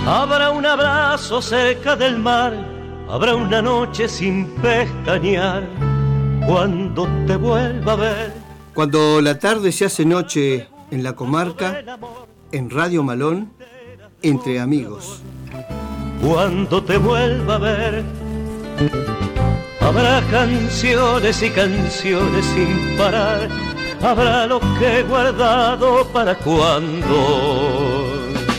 Habrá un abrazo cerca del mar, habrá una noche sin pestañear, cuando te vuelva a ver. Cuando la tarde se hace noche en la comarca, en Radio Malón, entre amigos. Cuando te vuelva a ver, habrá canciones y canciones sin parar, habrá lo que he guardado para cuando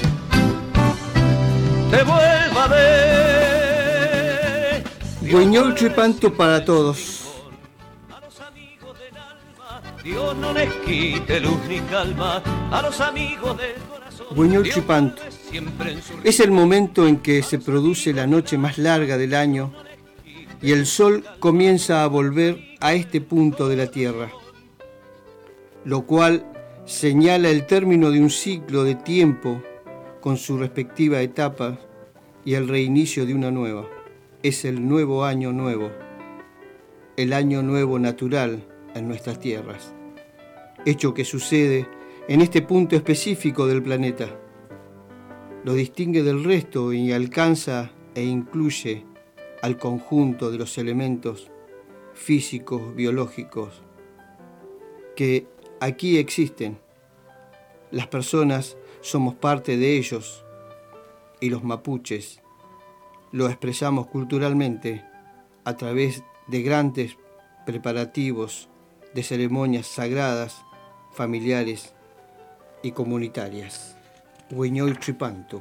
te vuelva a ver. Güeñol Tripanto para todos. A los amigos del alma, Dios no les quite luz ni calma. A los amigos del corazón, Güeñol Tripanto. siempre en su... Es el momento en que se produce la noche más larga del año y el sol comienza a volver a este punto de la tierra, lo cual señala el término de un ciclo de tiempo con su respectiva etapa y el reinicio de una nueva. Es el nuevo año nuevo, el año nuevo natural en nuestras tierras, hecho que sucede en este punto específico del planeta. Lo distingue del resto y alcanza e incluye al conjunto de los elementos físicos, biológicos, que aquí existen. Las personas somos parte de ellos y los mapuches lo expresamos culturalmente a través de grandes preparativos de ceremonias sagradas, familiares y comunitarias. Güeñol Tripanto.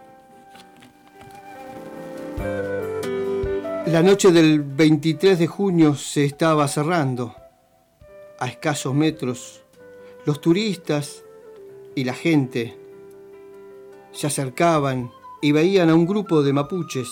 La noche del 23 de junio se estaba cerrando. A escasos metros, los turistas y la gente se acercaban y veían a un grupo de mapuches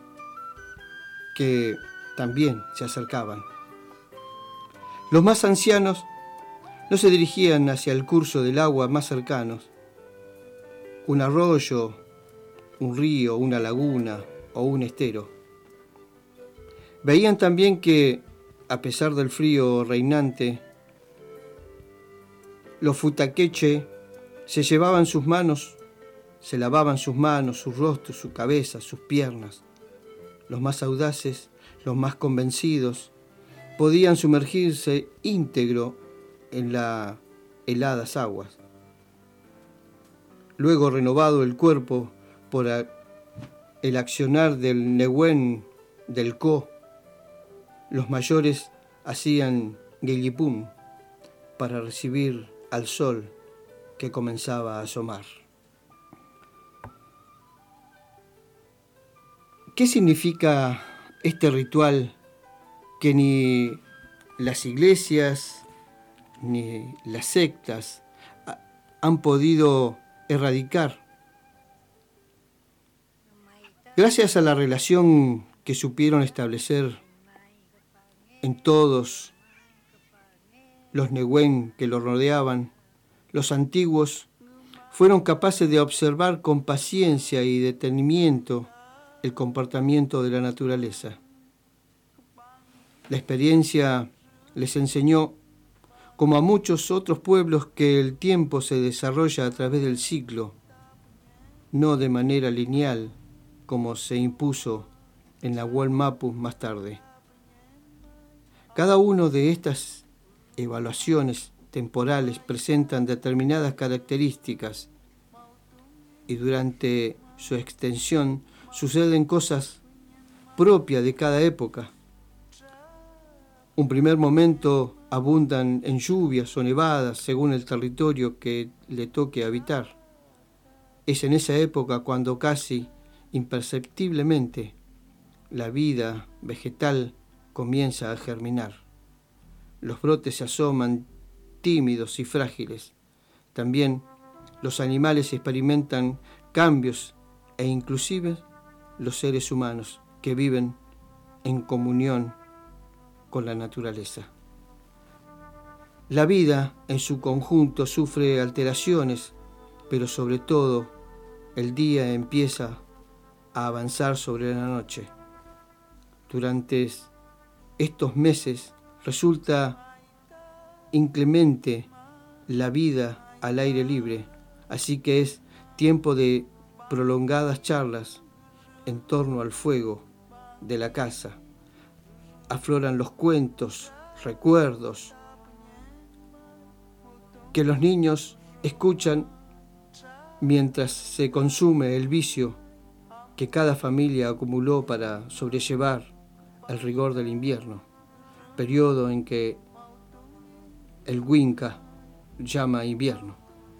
que también se acercaban. Los más ancianos no se dirigían hacia el curso del agua más cercanos, un arroyo, un río, una laguna o un estero. Veían también que, a pesar del frío reinante, los futaqueche se llevaban sus manos, se lavaban sus manos, su rostro, su cabeza, sus piernas. Los más audaces, los más convencidos, podían sumergirse íntegro en las heladas aguas. Luego, renovado el cuerpo por el accionar del Nehuen del Co, los mayores hacían guillipum para recibir al sol que comenzaba a asomar. ¿Qué significa este ritual que ni las iglesias ni las sectas han podido erradicar? Gracias a la relación que supieron establecer en todos los Nehuen que lo rodeaban, los antiguos fueron capaces de observar con paciencia y detenimiento el comportamiento de la naturaleza. La experiencia les enseñó, como a muchos otros pueblos, que el tiempo se desarrolla a través del ciclo, no de manera lineal, como se impuso en la Nahuel Mapu más tarde. Cada una de estas evaluaciones temporales presentan determinadas características y durante su extensión suceden cosas propias de cada época. Un primer momento abundan en lluvias o nevadas según el territorio que le toque habitar. Es en esa época cuando casi imperceptiblemente la vida vegetal comienza a germinar. Los brotes se asoman tímidos y frágiles. También los animales experimentan cambios e inclusive los seres humanos que viven en comunión con la naturaleza. La vida en su conjunto sufre alteraciones, pero sobre todo el día empieza a avanzar sobre la noche. Durante estos meses resulta inclemente la vida al aire libre, así que es tiempo de prolongadas charlas en torno al fuego de la casa. Afloran los cuentos, recuerdos, que los niños escuchan mientras se consume el vicio que cada familia acumuló para sobrellevar el rigor del invierno, periodo en que el Winca llama invierno.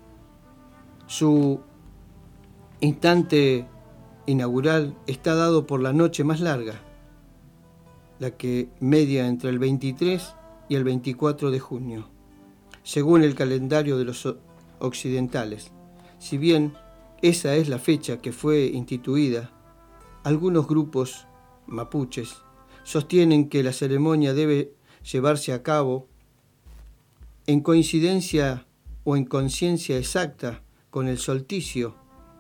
Su instante inaugural está dado por la noche más larga, la que media entre el 23 y el 24 de junio, según el calendario de los occidentales. Si bien esa es la fecha que fue instituida, algunos grupos mapuches sostienen que la ceremonia debe llevarse a cabo en coincidencia o en conciencia exacta con el solsticio.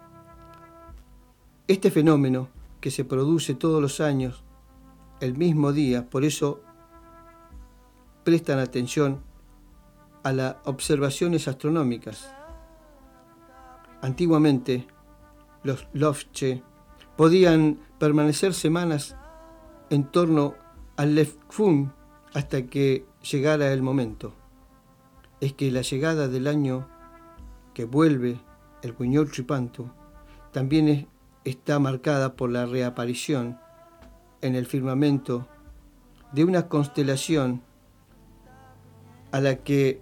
Este fenómeno, que se produce todos los años el mismo día, por eso prestan atención a las observaciones astronómicas. Antiguamente, los Lofche podían permanecer semanas en torno al Lefkfun hasta que llegara el momento. Es que la llegada del año que vuelve el Huiñol-Tripantu también está marcada por la reaparición en el firmamento de una constelación a la que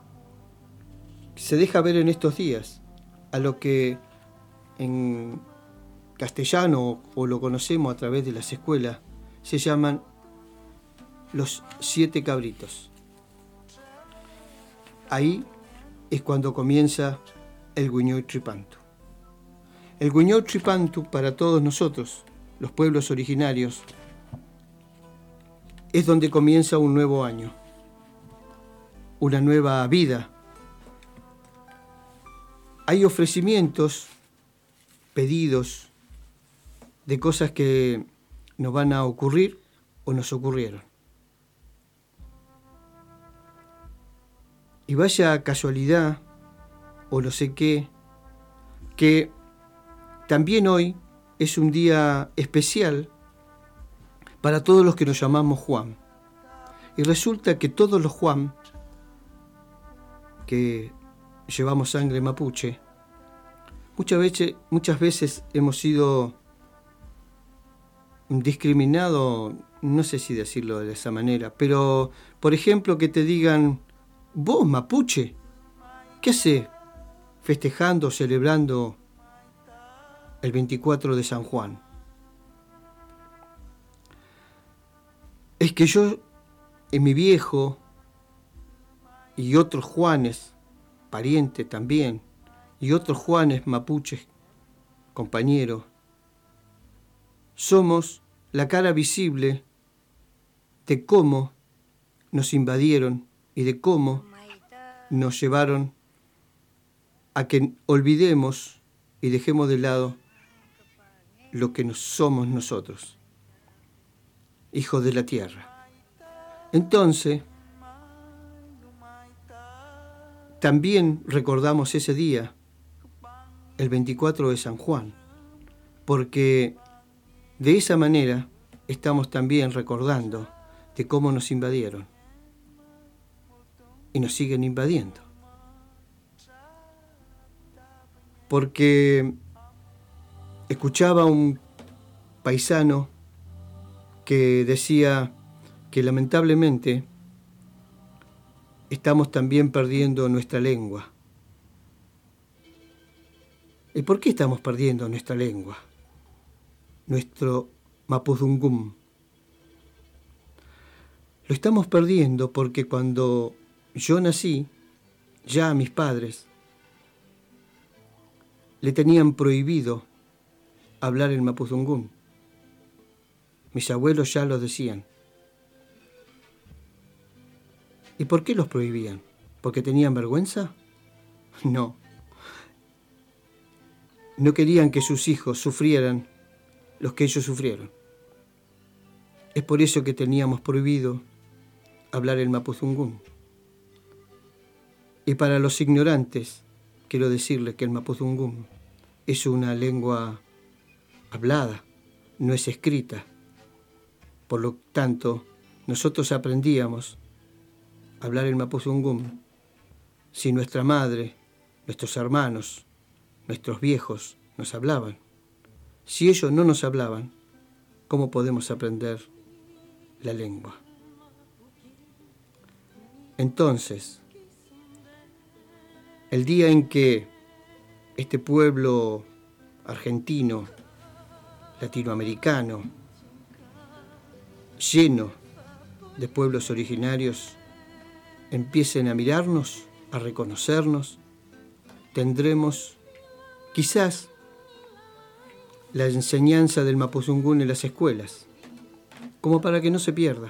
se deja ver en estos días, a lo que en castellano, o lo conocemos a través de las escuelas, se llaman los 7 cabritos. Ahí es cuando comienza el Huiñol-Tripantu. El Huiñol-Tripantu para todos nosotros, los pueblos originarios, es donde comienza un nuevo año, una nueva vida. Hay ofrecimientos, pedidos de cosas que nos van a ocurrir o nos ocurrieron. Y vaya casualidad, o no sé qué, que también hoy es un día especial para todos los que nos llamamos Juan. Y resulta que todos los Juan, que llevamos sangre mapuche, muchas veces hemos sido discriminados, no sé si decirlo de esa manera, pero, por ejemplo, que te digan: vos, mapuche, ¿qué hacés festejando, celebrando el 24 de San Juan? Es que yo, en mi viejo y otros Juanes, parientes también, y otros Juanes mapuches, compañeros, somos la cara visible de cómo nos invadieron y de cómo nos llevaron a que olvidemos y dejemos de lado lo que somos nosotros, hijos de la tierra. Entonces, también recordamos ese día, el 24 de San Juan, porque de esa manera estamos también recordando de cómo nos invadieron y nos siguen invadiendo. Porque escuchaba a un paisano que decía que lamentablemente estamos también perdiendo nuestra lengua. ¿Y por qué estamos perdiendo nuestra lengua? Nuestro mapudungún. Lo estamos perdiendo porque cuando yo nací, ya a mis padres le tenían prohibido hablar el mapudungún. Mis abuelos ya lo decían. ¿Y por qué los prohibían? ¿Porque tenían vergüenza? No. No querían que sus hijos sufrieran los que ellos sufrieron. Es por eso que teníamos prohibido hablar el mapudungún. Y para los ignorantes, quiero decirles que el mapudungún es una lengua hablada, no es escrita. Por lo tanto, nosotros aprendíamos a hablar el mapuzungún si nuestra madre, nuestros hermanos, nuestros viejos nos hablaban. Si ellos no nos hablaban, ¿cómo podemos aprender la lengua? Entonces, el día en que este pueblo argentino, latinoamericano, lleno de pueblos originarios, empiecen a mirarnos, a reconocernos, tendremos quizás la enseñanza del mapuzungún en las escuelas, como para que no se pierda.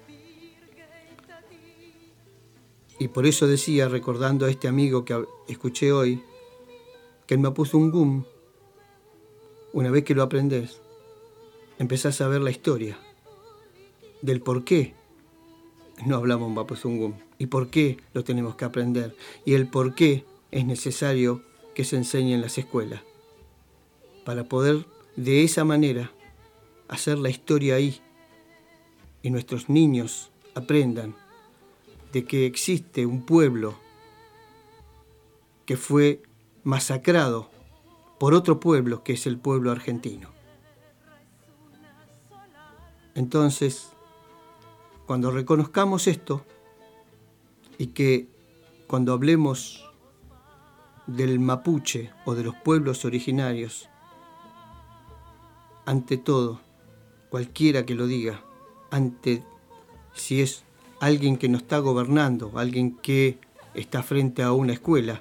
Y por eso decía, recordando a este amigo que escuché hoy, que el mapuzungún, una vez que lo aprendés, empezás a ver la historia del por qué no hablamos mapuzungún y por qué lo tenemos que aprender y el por qué es necesario que se enseñe en las escuelas, para poder de esa manera hacer la historia ahí y nuestros niños aprendan de que existe un pueblo que fue masacrado por otro pueblo que es el pueblo argentino. Entonces, cuando reconozcamos esto y que cuando hablemos del mapuche o de los pueblos originarios, ante todo, cualquiera que lo diga, si es alguien que nos está gobernando, alguien que está frente a una escuela,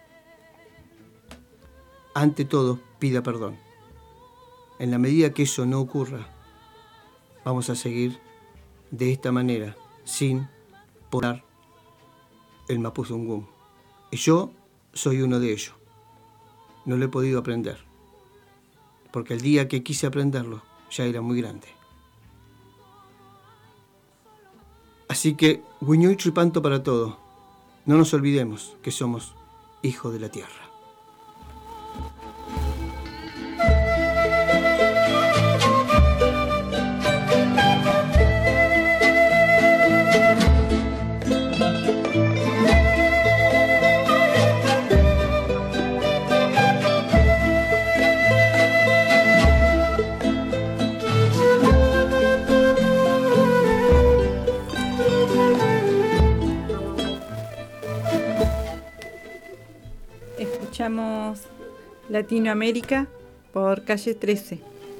ante todo, pida perdón. En la medida que eso no ocurra, vamos a seguir de esta manera, sin poner el mapuzungún. Y yo soy uno de ellos. No lo he podido aprender, porque el día que quise aprenderlo, ya era muy grande. Así que, Guiñoy Tripanto para todo. No nos olvidemos que somos hijos de la tierra. Escuchamos Latinoamérica por Calle 13.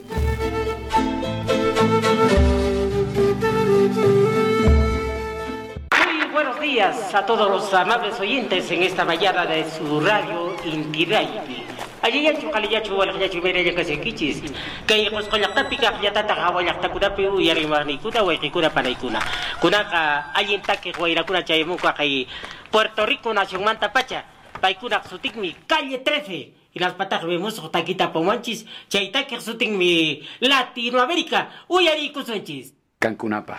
Muy buenos días a todos los amables oyentes en esta mañana de su radio Inti Raymi. Ayayachu kaliyachu walakyachu mereya kasekichis. Kay qosqollaqtapiqa qllatata hawallaqtakunapi uyarimarniykuna wayqikuna panaykuna. Kunaqa allintaki wayrakuna chaymunqa kay Puerto Rico nacionmanta pacha. Paykuna sutikmi Calle 13 y las patas vemos taquita pomanchis chaytaki sutikmi Latinoamérica uyari kusunchis Cancunapa.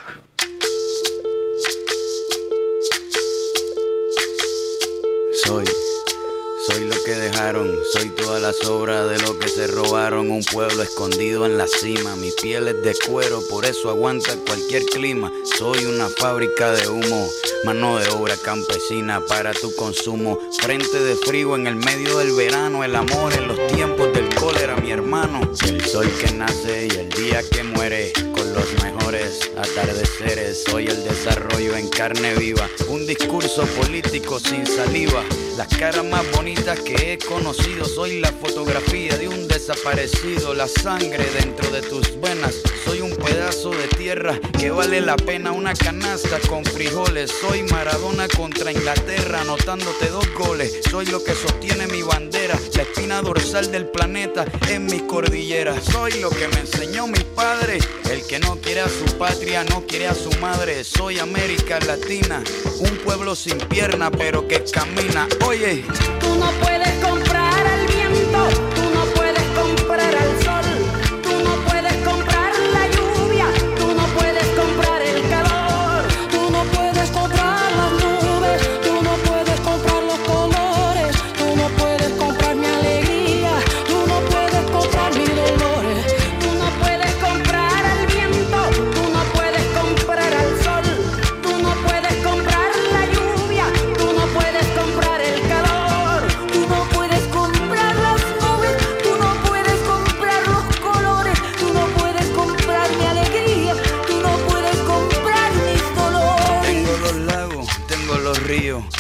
Soy lo que dejaron, soy toda la sobra de lo que se robaron. Un pueblo escondido en la cima, mi piel es de cuero, por eso aguanta cualquier clima. Soy una fábrica de humo, mano de obra campesina para tu consumo. Frente de frío en el medio del verano, el amor en los tiempos del cólera, mi hermano. El sol que nace y el día que muere, con los mejores atardeceres. Soy el desarrollo en carne viva, un discurso político sin saliva. Las caras más bonitas que he conocido, soy la fotografía de un desaparecido. La sangre dentro de tus venas, soy un pedazo de tierra que vale la pena una canasta con frijoles. Soy Maradona contra Inglaterra, anotándote 2 goles. Soy lo que sostiene mi bandera, la espina dorsal del planeta en mis cordilleras. Soy lo que me enseñó mi padre, el que no quiere a su patria, no quiere a su madre. Soy América Latina, un pueblo sin pierna pero que camina. Oye, tú no puedes comprar al viento, tú no puedes comprar al sol, tú no puedes comprar la lluvia, tú no puedes comprar el calor, tú no puedes comprar las nubes, tú no puedes comprar los colores, tú no puedes comprar mi alegría, tú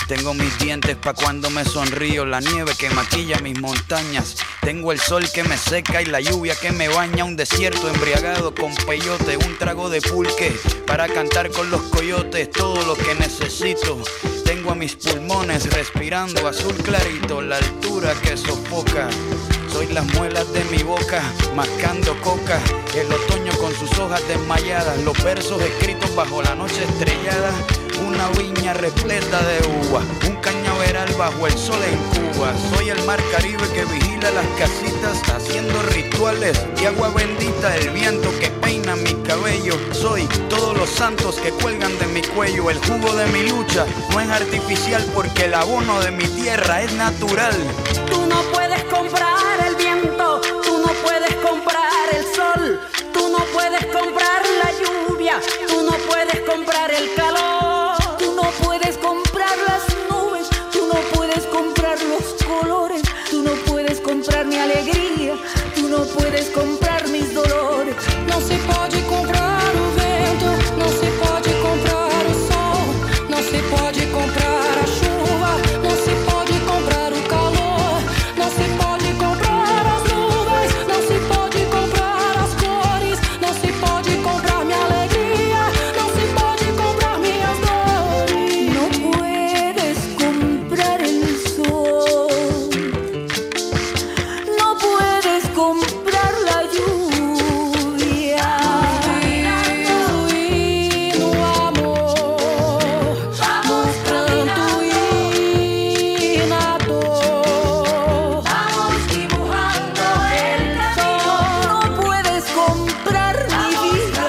Tengo mis dientes pa' cuando me sonrío, la nieve que maquilla mis montañas. Tengo el sol que me seca y la lluvia que me baña. Un desierto embriagado con peyote, un trago de pulque para cantar con los coyotes. Todo lo que necesito. Tengo a mis pulmones respirando azul clarito, la altura que sofoca. Soy las muelas de mi boca, mascando coca. El otoño con sus hojas desmayadas, los versos escritos bajo la noche estrellada. Una viña repleta de uva, un cañaveral bajo el sol en Cuba. Soy el mar Caribe que vigila las casitas, haciendo rituales de agua bendita. El viento que peina mi cabello. Soy todos los santos que cuelgan de mi cuello. El jugo de mi lucha no es artificial, porque el abono de mi tierra es natural. Tú no puedes comprar el viento, tú no puedes comprar el sol, tú no puedes comprar la lluvia, tú no puedes comprar el calor, tú no puedes comprar las nubes, tú no puedes comprar los colores, tú no puedes comprar mi alegría, tú no puedes comprar mis dolores. Não se pode comprar o vento, não se pode comprar o sol, não se pode comprar a chuva, não se pode comprar o calor, não se pode comprar as nuvens, não se pode comprar as cores, não se pode comprar minha alegria, não se pode comprar minhas dores. Não puedes comprar el sol, no puedes comprar la lluvia. Y no amor, no pranto y nato. Vamos dibujando el sol. No puedes comprar mi vida.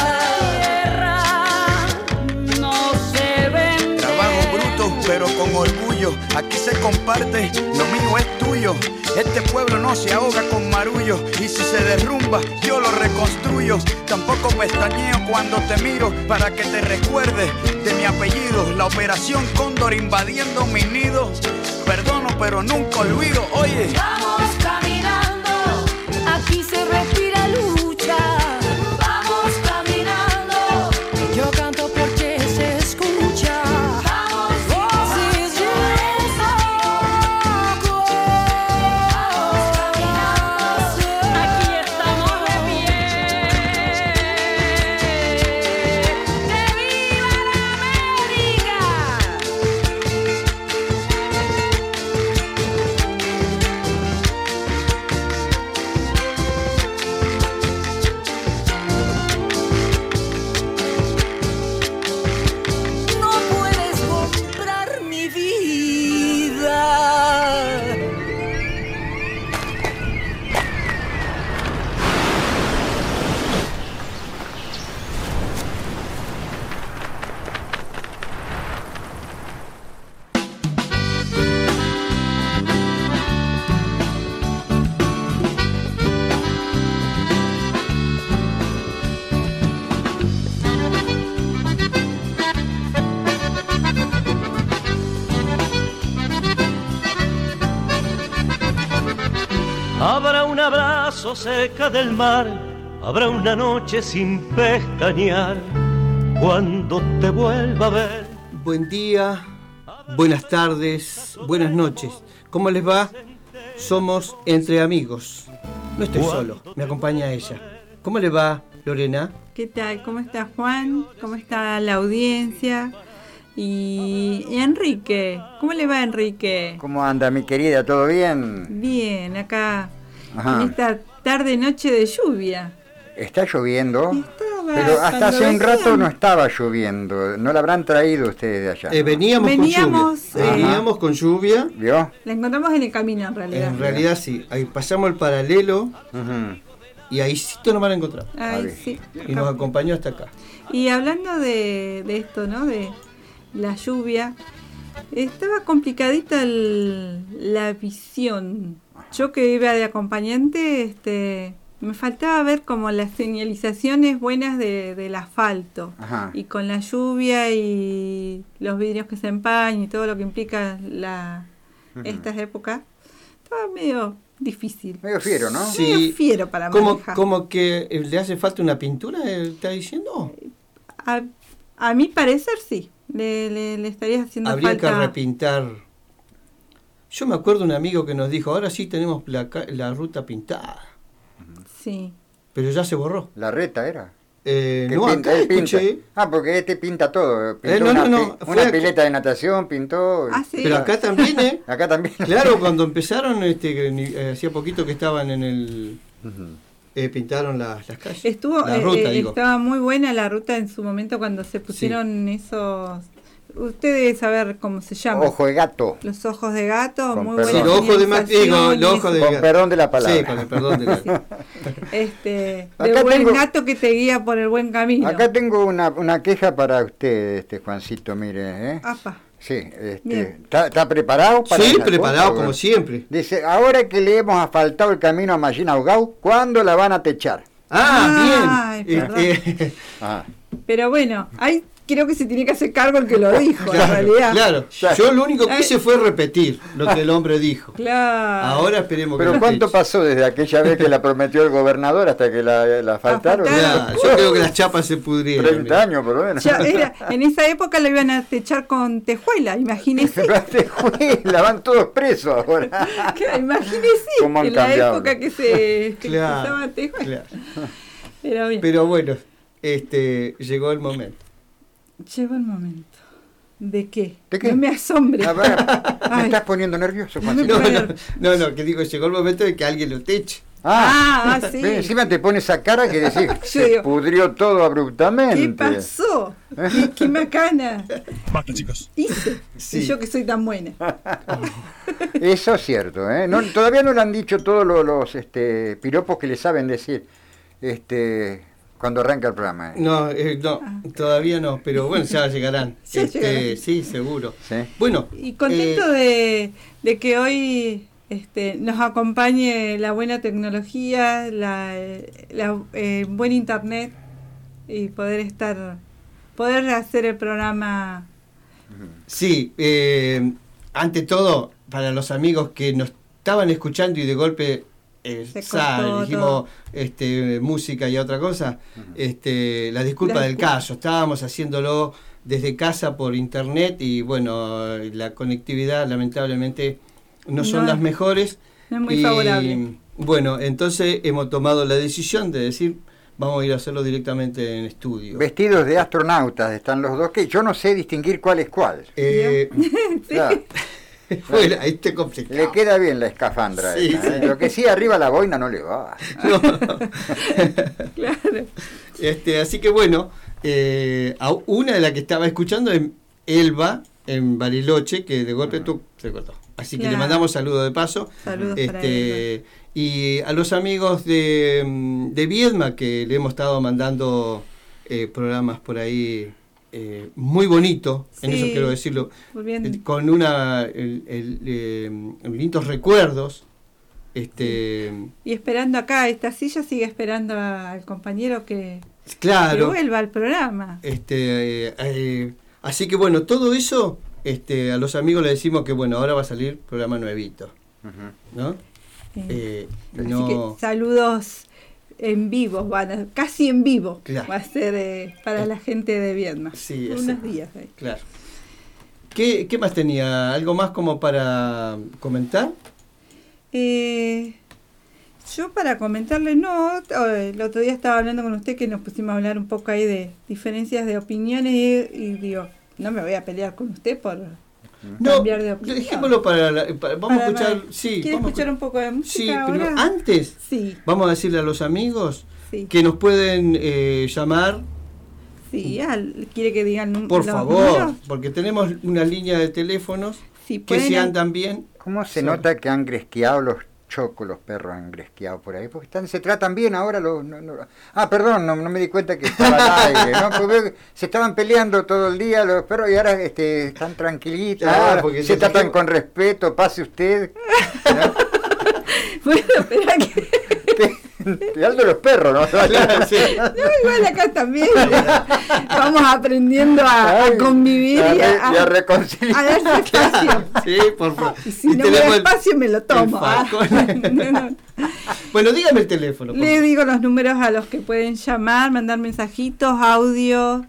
Tierra no se vende. Trabajo bruto pero con orgullo. Aquí se comparte, lo mío es tuyo. Este pueblo no se ahoga con marullo, y si se derrumba yo lo reconstruyo. Tampoco pestañeo cuando te miro para que te recuerdes de mi apellido. La operación Cóndor invadiendo mi nido. Perdono pero nunca olvido. Oye, Vamos caminando, aquí se respira lucha. Vamos caminando, yo canto porque se escucha. Vamos voces de desahogo. Vamos caminando, aquí estamos de pie. ¡Que viva la América! No puedes comprar mi vida. Habrá un abrazo cerca del mar, habrá una noche sin pestañear, cuando te vuelva a ver. Buen día, buenas tardes, buenas noches. ¿Cómo les va? Somos Entre Amigos. No estoy solo, me acompaña ella. ¿Cómo le va, Lorena? ¿Qué tal? ¿Cómo está Juan? ¿Cómo está la audiencia? Y Enrique, ¿cómo le va Enrique? ¿Cómo anda, mi querida? ¿Todo bien? Bien, acá Ajá. en esta tarde-noche de lluvia. ¿Está lloviendo? Estaba Pero hasta cuando hace un rato veníamos. no estaba lloviendo. ¿No la habrán traído ustedes de allá? Veníamos con Veníamos, lluvia. Veníamos con lluvia. ¿Vio? La encontramos en el camino en realidad. En realidad sí, ahí pasamos el paralelo Ujú. y ahí sí nos van a encontrar. Ay, ver. sí. Y nos acompañó hasta acá. Y hablando de esto, ¿no? De la lluvia, estaba complicadita la visión. Yo que iba de acompañante, me faltaba ver como las señalizaciones buenas del asfalto. Ajá. Y con la lluvia y los vidrios que se empañan y todo lo que implica estas épocas, estaba medio difícil. Medio fiero, ¿no? Sí. Medio fiero para ¿Cómo, manejar. como que le hace falta una pintura, está diciendo? Ah, A mi parecer sí, le estaría haciendo Habría falta. que repintar. Yo me acuerdo de un amigo que nos dijo, ahora sí tenemos la ruta pintada, Sí. pero ya se borró. La reta era. No, acá escuché. Porque este pinta todo. Pintó No, una, no, fue una pileta de natación, pintó. Ah, sí. Pero acá también, ¿eh? Acá también. Claro, cuando empezaron, hacía poquito que estaban en el... pintaron las calles. Estuvo, la ruta, digo. estaba muy buena la ruta en su momento cuando se pusieron esos... Usted debe saber cómo se llama. Ojo de gato. Los ojos de gato, Con muy perdón. Sí, buena los ojos de Mac- digo, los ojos de Con gato. perdón de la palabra. Sí, con el perdón de la... de Acá buen tengo- gato que te guía por el buen camino. Acá tengo una queja para usted, Juancito, mire. Apa. Sí, Bien. ¿está preparado para Sí, esa preparado cosa? como siempre. Dice, ahora que le hemos asfaltado el camino a Magina Ahogao, ¿cuándo la van a techar? Ay, Bien. perdón. Ah, Pero bueno, ahí creo que se tiene que hacer cargo el que lo dijo, en Claro, realidad. claro. Yo lo único que hice fue repetir lo que el hombre dijo. Claro. Ahora esperemos que pero lo ¿cuánto teche. pasó desde aquella vez que la prometió el gobernador hasta que la asfaltaron? Asfaltaron. Ya, yo creo que las chapas se pudrieron. 30 mira. años por lo menos. Ya era, en esa época la iban a techar con tejuela, imagínese. La van todos presos ahora. Claro, imagínese ¿Cómo han en la cambiado? época que se Claro, usaba tejuela. claro. Pero bien, Pero bueno, llegó el momento. llegó el momento. ¿De qué? ¿De qué? No me asombre. A ver, me Ay. estás poniendo nervioso, No me Juancito. No, que digo, llegó el momento de que alguien lo teche. Sí. Ve, encima te pone esa cara que decís, Yo se digo, pudrió todo abruptamente. ¿Qué pasó? ¿Qué macana? Basta, chicos. Hice. Sí. Y yo que soy tan buena. Eso es cierto, ¿eh? Todavía no le han dicho todos los piropos que le saben decir cuando arranca el programa. No, todavía no, pero bueno, ya llegarán. Ya llegarán. Sí, seguro. ¿Sí? Bueno, Y contento de que hoy nos acompañe la buena tecnología, buen internet y poder hacer el programa. sí, ante todo, para los amigos que nos estaban escuchando y de golpe Se cortó dijimos música y otra cosa, la disculpa La del disculpa. caso, estábamos haciéndolo desde casa por internet y bueno, la conectividad lamentablemente no son No, las mejores. no es muy favorable. Bueno, entonces hemos tomado la decisión de decir, vamos a ir a hacerlo directamente en estudio. Vestidos de astronautas están los dos, que yo no sé distinguir cuál es cuál. Claro, Bueno, ahí te complicado. le queda bien la escafandra. Sí, esa, ¿eh? sí. Lo que sí, arriba la boina no le va. No. Claro. Así que bueno, a una de las que estaba escuchando es Elba en Bariloche, que de golpe se cortó. Así que Claro. le mandamos saludos de paso. Saludos para Elba. Y a los amigos de Viedma, que le hemos estado mandando programas por ahí muy bonito, en Sí, eso quiero decirlo, muy bien. con lindos recuerdos. Y esperando acá, esta silla sigue esperando al compañero que Claro. vuelva al programa. Así que bueno, todo eso, a los amigos les decimos que bueno, ahora va a salir programa nuevito, ¿no? Así No, que saludos en vivo, casi en vivo. Claro. Va a ser para la gente de Viedma. Sí, unos exacto. días ahí. claro. ¿Qué más tenía? ¿Algo más como para comentar? Yo para comentarle, no, el otro día estaba hablando con usted que nos pusimos a hablar un poco ahí de diferencias de opiniones y digo, no me voy a pelear con usted por cambiar de opinión. Dejémoslo vamos a escuchar, sí. ¿Quiere vamos a escuchar un poco de música Sí, ahora? pero antes Sí, vamos a decirle a los amigos sí, que nos pueden llamar, sí. ¿Quiere que digan por los favor, números? porque tenemos una línea de teléfonos Sí, que pueden- se andan bien. ¿Cómo se nota que han gresqueado los chocos, los perros han gresqueado por ahí? Porque se tratan bien ahora. Perdón, no me di cuenta que estaba al aire, ¿no? Porque veo que se estaban peleando todo el día los perros y ahora están tranquilitos, Ah, ahora porque se se tratan trajeron- con respeto, pase usted. ¿No? Bueno, espera que... Te hablo de los perros, ¿no? Claro, sí. No, igual acá también. Vamos aprendiendo a Ay, convivir y y a a reconciliar. darse espacio. Sí, por favor. Y si no me da espacio me lo tomo. Falcón. No. Bueno, dígame el teléfono. por Le favor. digo los números a los que pueden llamar, mandar mensajitos, audio.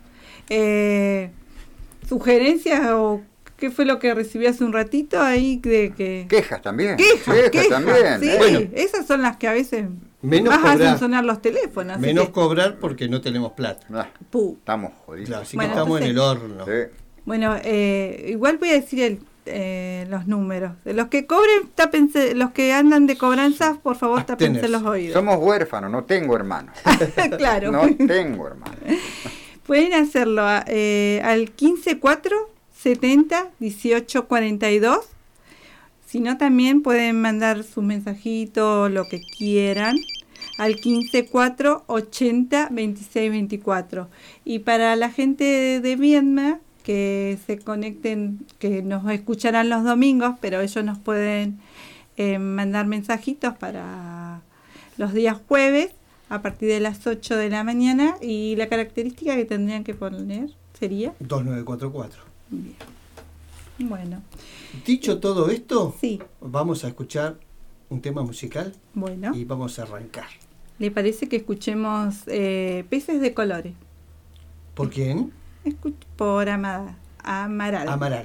sugerencias o qué fue lo que recibí hace un ratito ahí de que... Quejas también. Quejas también. Sí, Bueno. Esas son las que a veces Menos más cobrar. hacen sonar los teléfonos. así Menos que, cobrar porque no tenemos plata. Estamos jodidos. Claro, así Bueno, que estamos en entonces- el horno. Sí. Bueno, igual voy a decir los números. De los que cobren, tápense, los que andan de cobranzas, por favor, tápense Abstenerse. los oídos. Somos huérfanos, no tengo hermanos. Claro. No tengo hermanos. Pueden hacerlo al 154 70 18 42. Si no, también pueden mandar su mensajito, lo que quieran, al 154 80 26 24. Y para la gente de Viedma, que se conecten, que nos escucharán los domingos, pero ellos nos pueden mandar mensajitos para los días jueves a partir de las 8 de la mañana, y la característica que tendrían que poner sería... 2944. Bien. Bueno, Dicho todo esto, sí, vamos a escuchar un tema musical bueno. y vamos a arrancar. ¿Le parece que escuchemos Peces de Colores? ¿Por quién? Por Amaral. Amaral.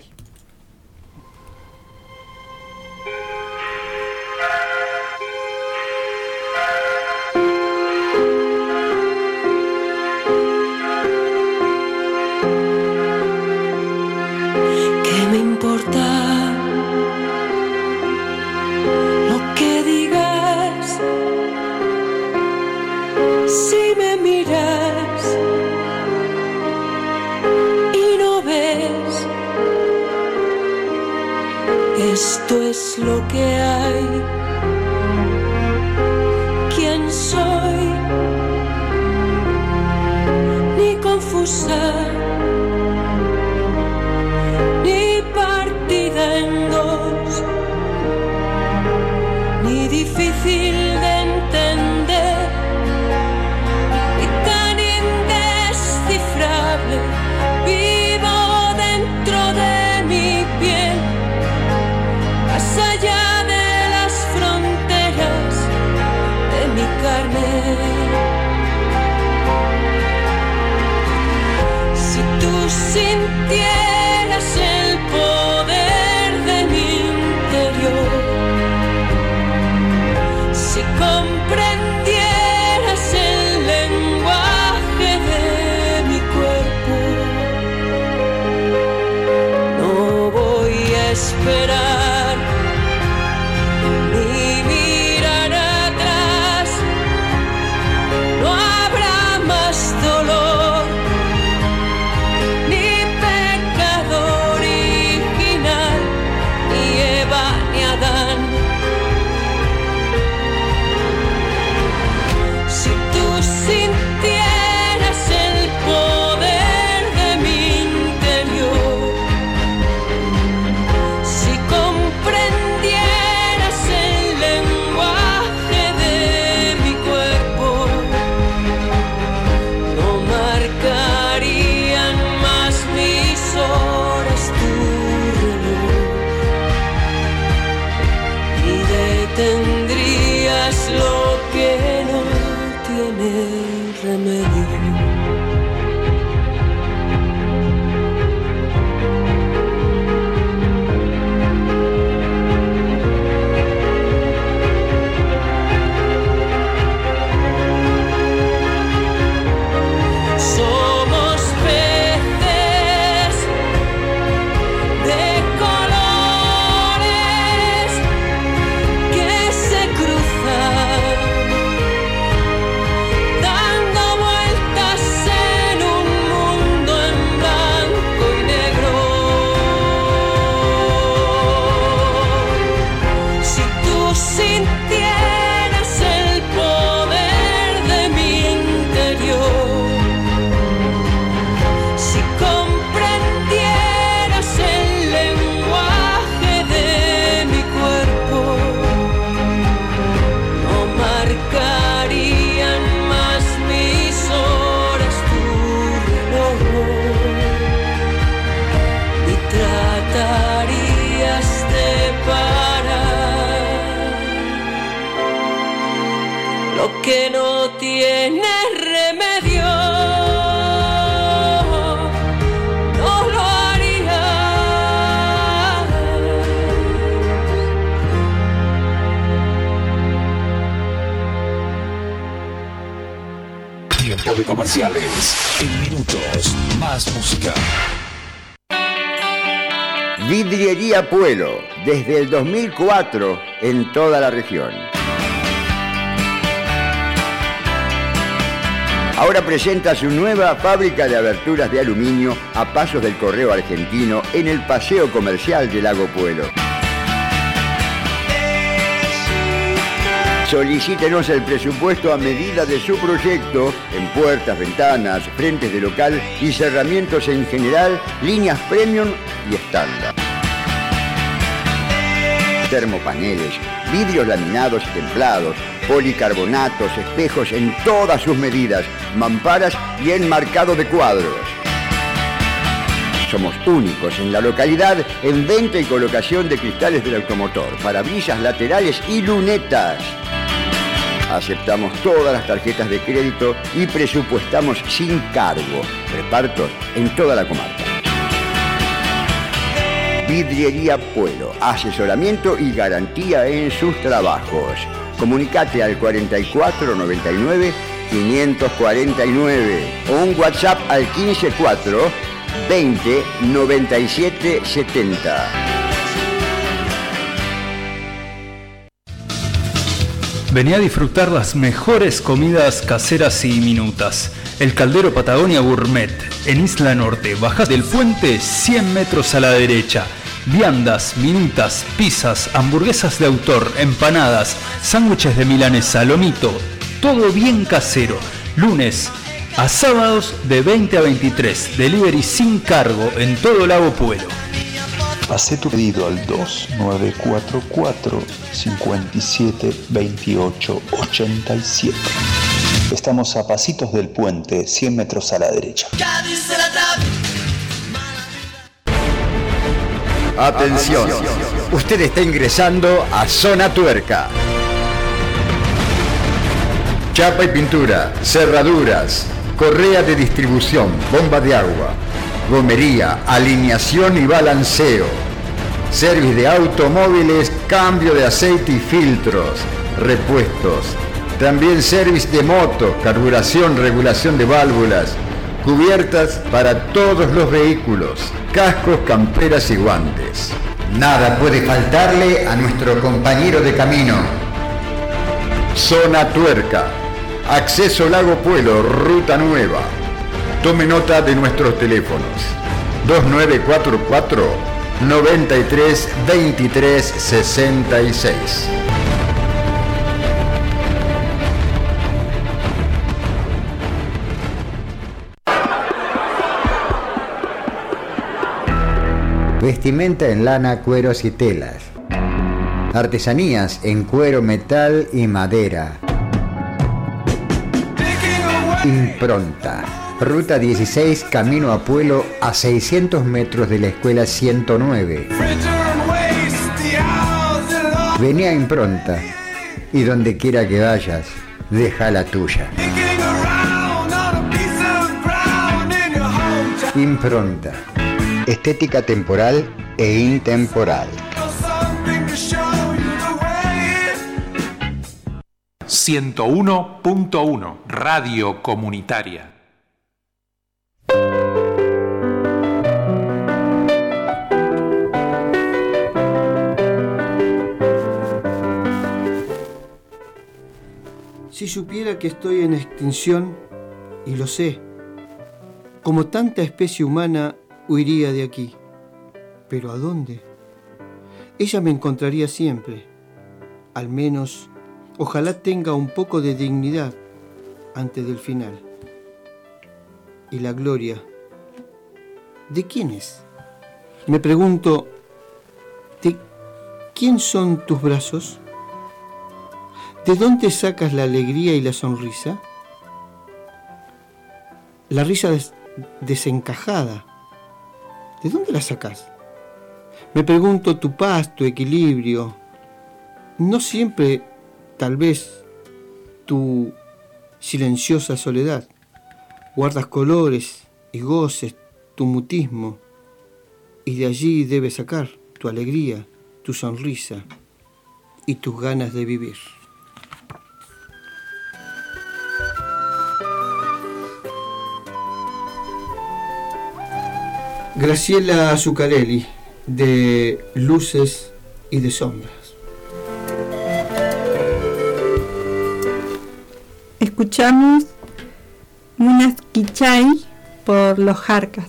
¿Qué me importa lo que digas? Si me miras y no ves, esto es lo que hay. ¿Quién soy? Ni confusa, ni partida en dos, ni difícil de entender, ni tan indescifrable. Vivo dentro de mi piel, más allá de las fronteras de mi carne. Si tú sintieras el poder de mi interior, si comprendieras el lenguaje de mi cuerpo, no voy a esperar ni mirar atrás, no habrá más dolor ni pecado original, ni Eva ni Adán. Si tú sintieras el poder de mi interior, si comprendieras el lenguaje de mi cuerpo, no marcarían más mis horas tu reloj, y detendrías lo que no tiene remedio. Somos peces de colores que se cruzan, dando vueltas en un mundo en blanco y negro. Si tú sintieras el poder de mi interior, si comprendieras el lenguaje de mi cuerpo, no marcarían más mis horas tu reloj, ni tratarías de parar lo que no tiene remedio. tiempo de comerciales. En minutos, más música. Vidriería Puelo, desde el 2004 en toda la región. Ahora presenta su nueva fábrica de aberturas de aluminio a pasos del correo argentino en el paseo comercial de Lago Puelo. Solicítenos el presupuesto a medida de su proyecto en puertas, ventanas, frentes de local y cerramientos en general, líneas premium y estándar. Termopaneles, vidrios laminados y templados, policarbonatos, espejos en todas sus medidas, mamparas y enmarcado de cuadros. Somos únicos en la localidad en venta y colocación de cristales del automotor, parabrisas laterales y lunetas. Aceptamos todas las tarjetas de crédito y presupuestamos sin cargo. Repartos en toda la comarca. Vidriería Puelo, asesoramiento y garantía en sus trabajos. Comunicate al 4499 549 o un WhatsApp al 154 20 97 70. Vení a disfrutar las mejores comidas caseras y minutas. El Caldero Patagonia Gourmet, en Isla Norte. Bajás del puente 100 metros a la derecha. Viandas, minutas, pizzas, hamburguesas de autor, empanadas, sándwiches de milanesa, lomito. Todo bien casero. Lunes a sábados de 20 a 23. Delivery sin cargo en todo Lago Puelo. Hacé tu pedido al 2944 57 28 87. Estamos a pasitos del puente, 100 metros a la derecha. Atención, usted está ingresando a Zona Tuerca. Chapa y pintura, cerraduras, correa de distribución, bomba de agua, gomería, alineación y balanceo, servicio de automóviles, cambio de aceite y filtros, repuestos, también servicio de moto, carburación, regulación de válvulas, cubiertas para todos los vehículos, cascos, camperas y guantes. Nada puede faltarle a nuestro compañero de camino. Zona Tuerca, acceso Lago Puelo, ruta nueva. Tome nota de nuestros teléfonos: 2944 93 23 66. Vestimenta en lana, cueros y telas. Artesanías en cuero, metal y madera. Impronta. Ruta 16, camino a Puelo, a 600 metros de la escuela 109. Vení a Impronta y donde quiera que vayas, deja la tuya. Impronta. Estética temporal e intemporal. 101.1 Radio Comunitaria. Si supiera que estoy en extinción, y lo sé, como tanta especie humana, huiría de aquí. ¿Pero a dónde? Ella me encontraría siempre. Al menos, ojalá tenga un poco de dignidad antes del final. Y la gloria, ¿de quién es? Me pregunto, ¿de quién son tus brazos? ¿De dónde sacas la alegría y la sonrisa? La risa desencajada, ¿de dónde la sacas? Me pregunto tu paz, tu equilibrio. No siempre, tal vez, tu silenciosa soledad. Guardas colores y goces, tu mutismo. Y de allí debes sacar tu alegría, tu sonrisa y tus ganas de vivir. Graciela Zuccarelli, de Luces y de Sombras. Escuchamos Munas Kichay por los Jarcas.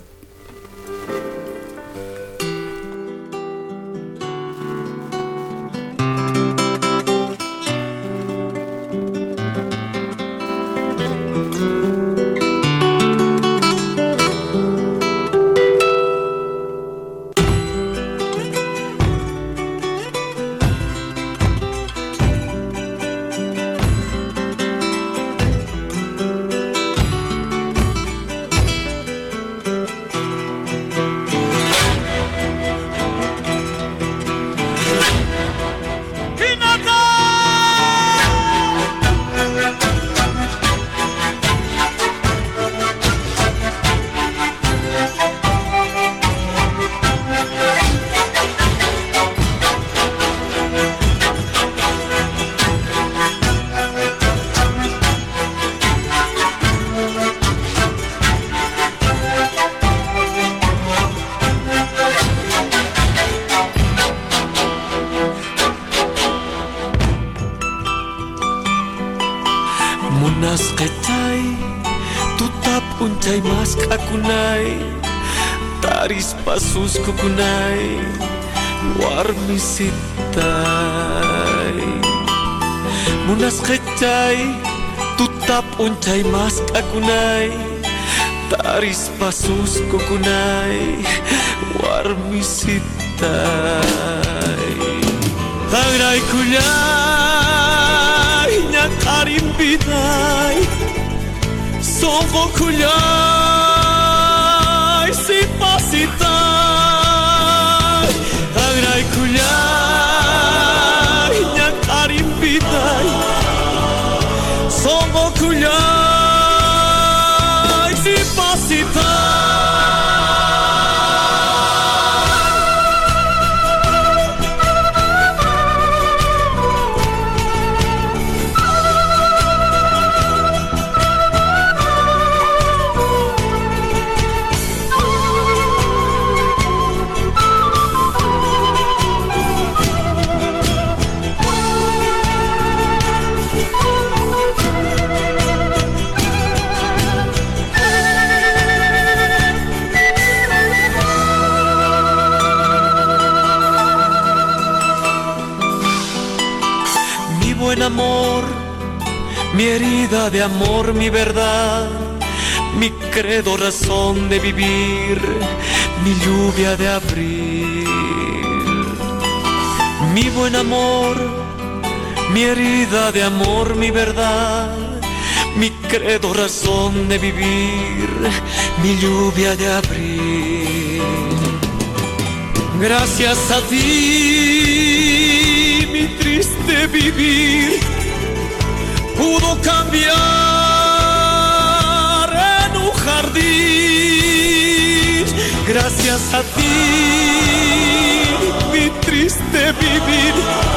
Pasus kukunay warmisitay munas kechay tutap uncay mas kakunay taris pasus kukunay warmisitay agray kulay nyakarim binay songo kulay si pasitay agray kulay nyakarim binay songo kulay si pasitay. Amor, mi herida de amor, mi verdad, mi credo, razón de vivir, mi lluvia de abril. Mi buen amor, mi herida de amor, mi verdad, mi credo, razón de vivir, mi lluvia de abril. Gracias a ti, mi triste vivir pudo cambiar en un jardín. Gracias a ti, mi triste vivir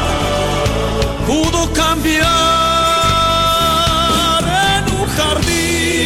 pudo cambiar en un jardín.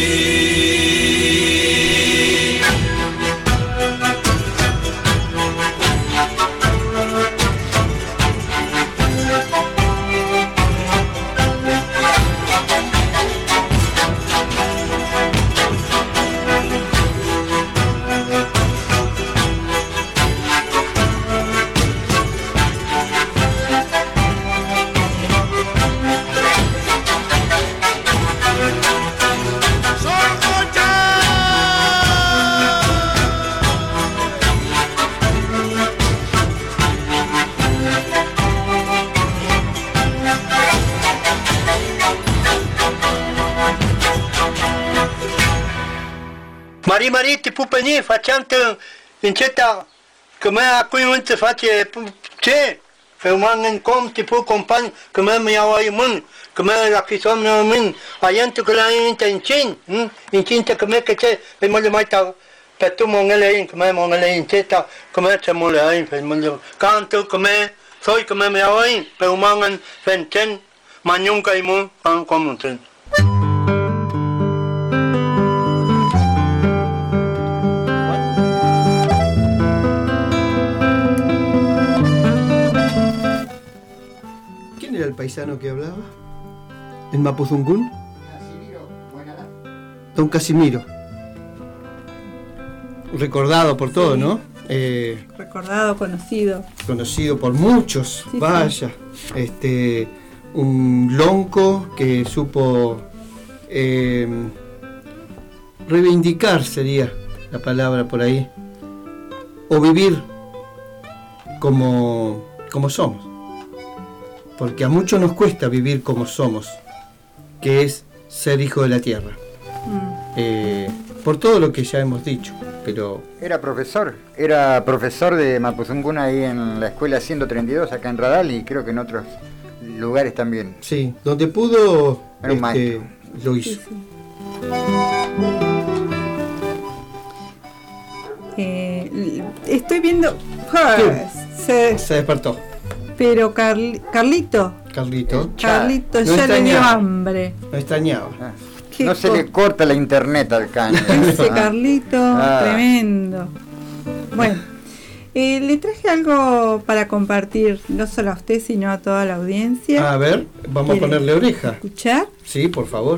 Mari tipo peni facciante in città come a cui non si face c'è fermando com tipo compagni come mi avai mun come la che sono mun aiento che la in cinta come che c'è per mo mai ta per tu mongele come in città come c'è mo le per mo canto come soy come mi avai per mangan fenten manunca imu kan comunten. ¿Quién era el paisano que hablaba? ¿En Mapuzungún? Don Casimiro. Recordado por todos, ¿no? Recordado, conocido. Conocido por muchos, Sí, vaya. Un lonco que supo reivindicar, sería la palabra por ahí, o vivir como somos. Porque a muchos nos cuesta vivir como somos, que es ser hijo de la tierra. Por todo lo que ya hemos dicho, pero... Era profesor de Mapuzungún ahí en la escuela 132, acá en Radal, y creo que en otros lugares también. Sí, donde pudo, era un maestro. Lo hizo. Estoy viendo... Se despertó. Pero Carlito no ya le dio hambre. No extrañaba. No se le corta la internet al caño. Ese Carlito, tremendo. Bueno, le traje algo para compartir, no solo a usted, sino a toda la audiencia. A ver, vamos a ponerle oreja. ¿Escuchar? Sí, por favor.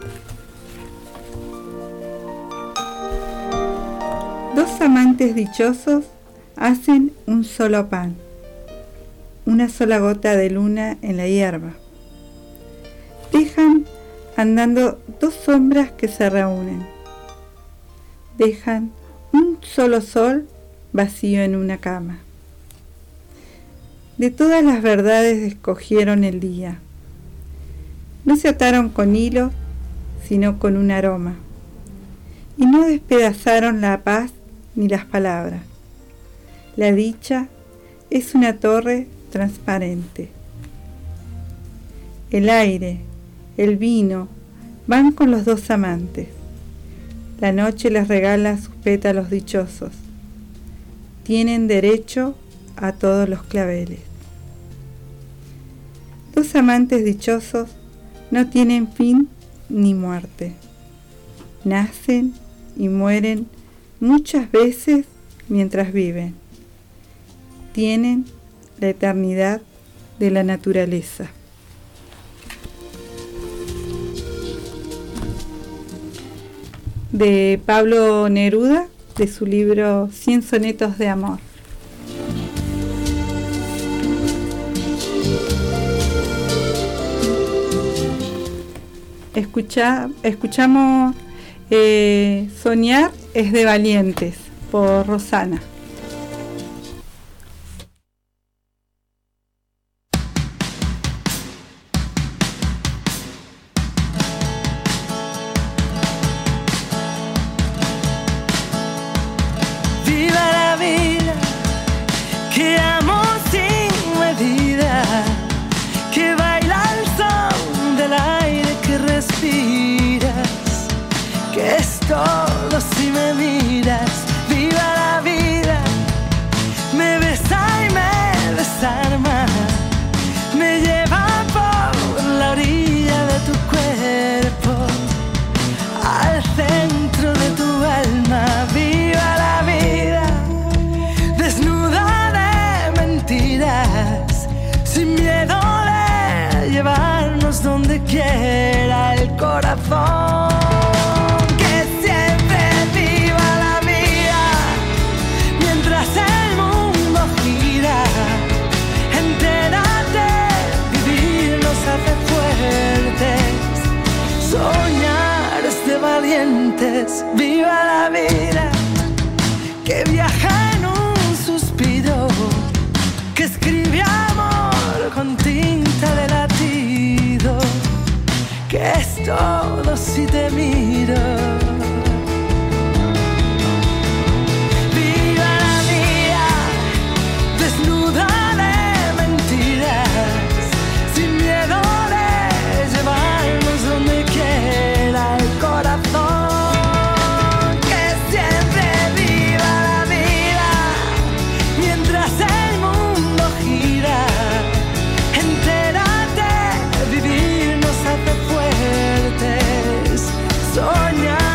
Dos amantes dichosos hacen un solo pan, una sola gota de luna en la hierba. Dejan andando dos sombras que se reúnen. Dejan un solo sol vacío en una cama. De todas las verdades escogieron el día. No se ataron con hilos, sino con un aroma. Y no despedazaron la paz ni las palabras. La dicha es una torre transparente. El aire, el vino, van con los dos amantes. La noche les regala sus pétalos dichosos. Tienen derecho a todos los claveles. Dos amantes dichosos no tienen fin ni muerte. Nacen y mueren muchas veces mientras viven. Tienen la eternidad de la naturaleza. De Pablo Neruda, de su libro 100 sonetos de amor. Escuchamos Soñar es de valientes, por Rosana. Todo si me miras, viva la vida, me besa y me desarma, me lleva por la orilla de tu cuerpo, al centro de tu alma, viva la vida, desnuda de mentiras, sin miedo de llevarnos donde quiera el corazón. Soñar es de valientes, viva la vida, que viaja en un suspiro, que escribe amor con tinta de latido, que es todo si te miro. Viva la vida, desnuda de mentiras, sin miedo de llevarnos donde quiera el corazón, que siempre viva la vida, mientras el mundo gira, entérate, vivir nos hace fuertes, soñar.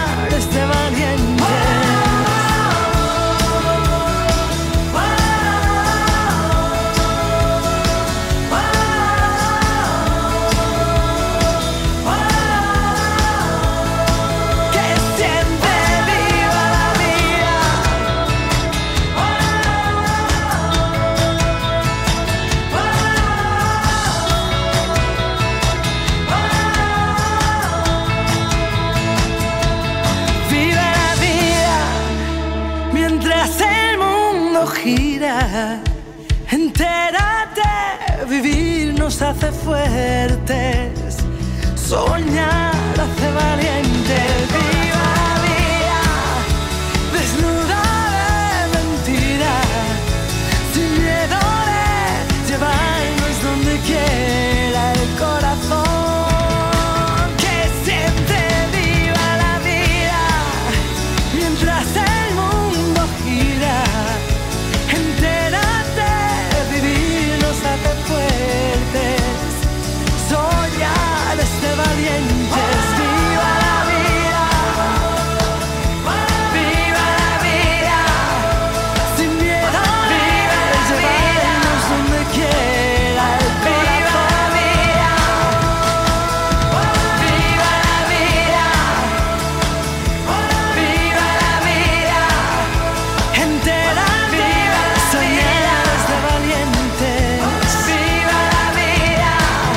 nos hace fuertes, soñar hace valientes. Viva la vida, desnuda de mentira, sin miedo de llevarnos donde quiera el corazón. Que siente viva la vida, mientras el mundo gira. Entérate, vivir nos hace fuertes, soñar este valientes. Viva la vida, viva la vida, sin miedo de llevarnos donde quiera el corazón. Viva la vida, viva la vida, entérate, soñar este valientes. Viva la vida.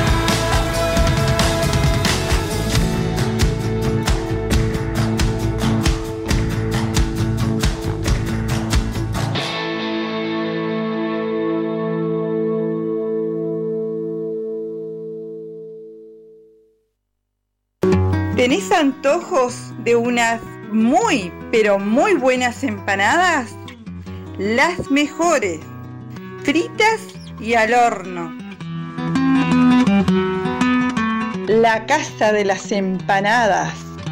¿Tenés antojos de unas muy, pero muy buenas empanadas? Las mejores, fritas y al horno. La Casa de las Empanadas.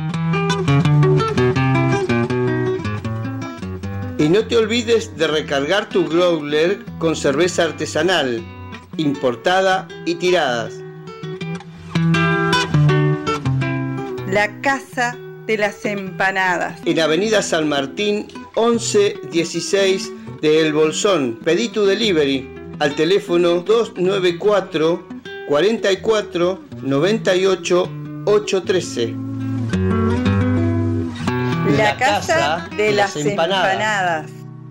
Y no te olvides de recargar tu growler con cerveza artesanal, importada y tiradas. La Casa de las Empanadas. En Avenida San Martín, 1116 de El Bolsón. Pedí tu delivery al teléfono 294 44 98 813. La Casa de las Empanadas.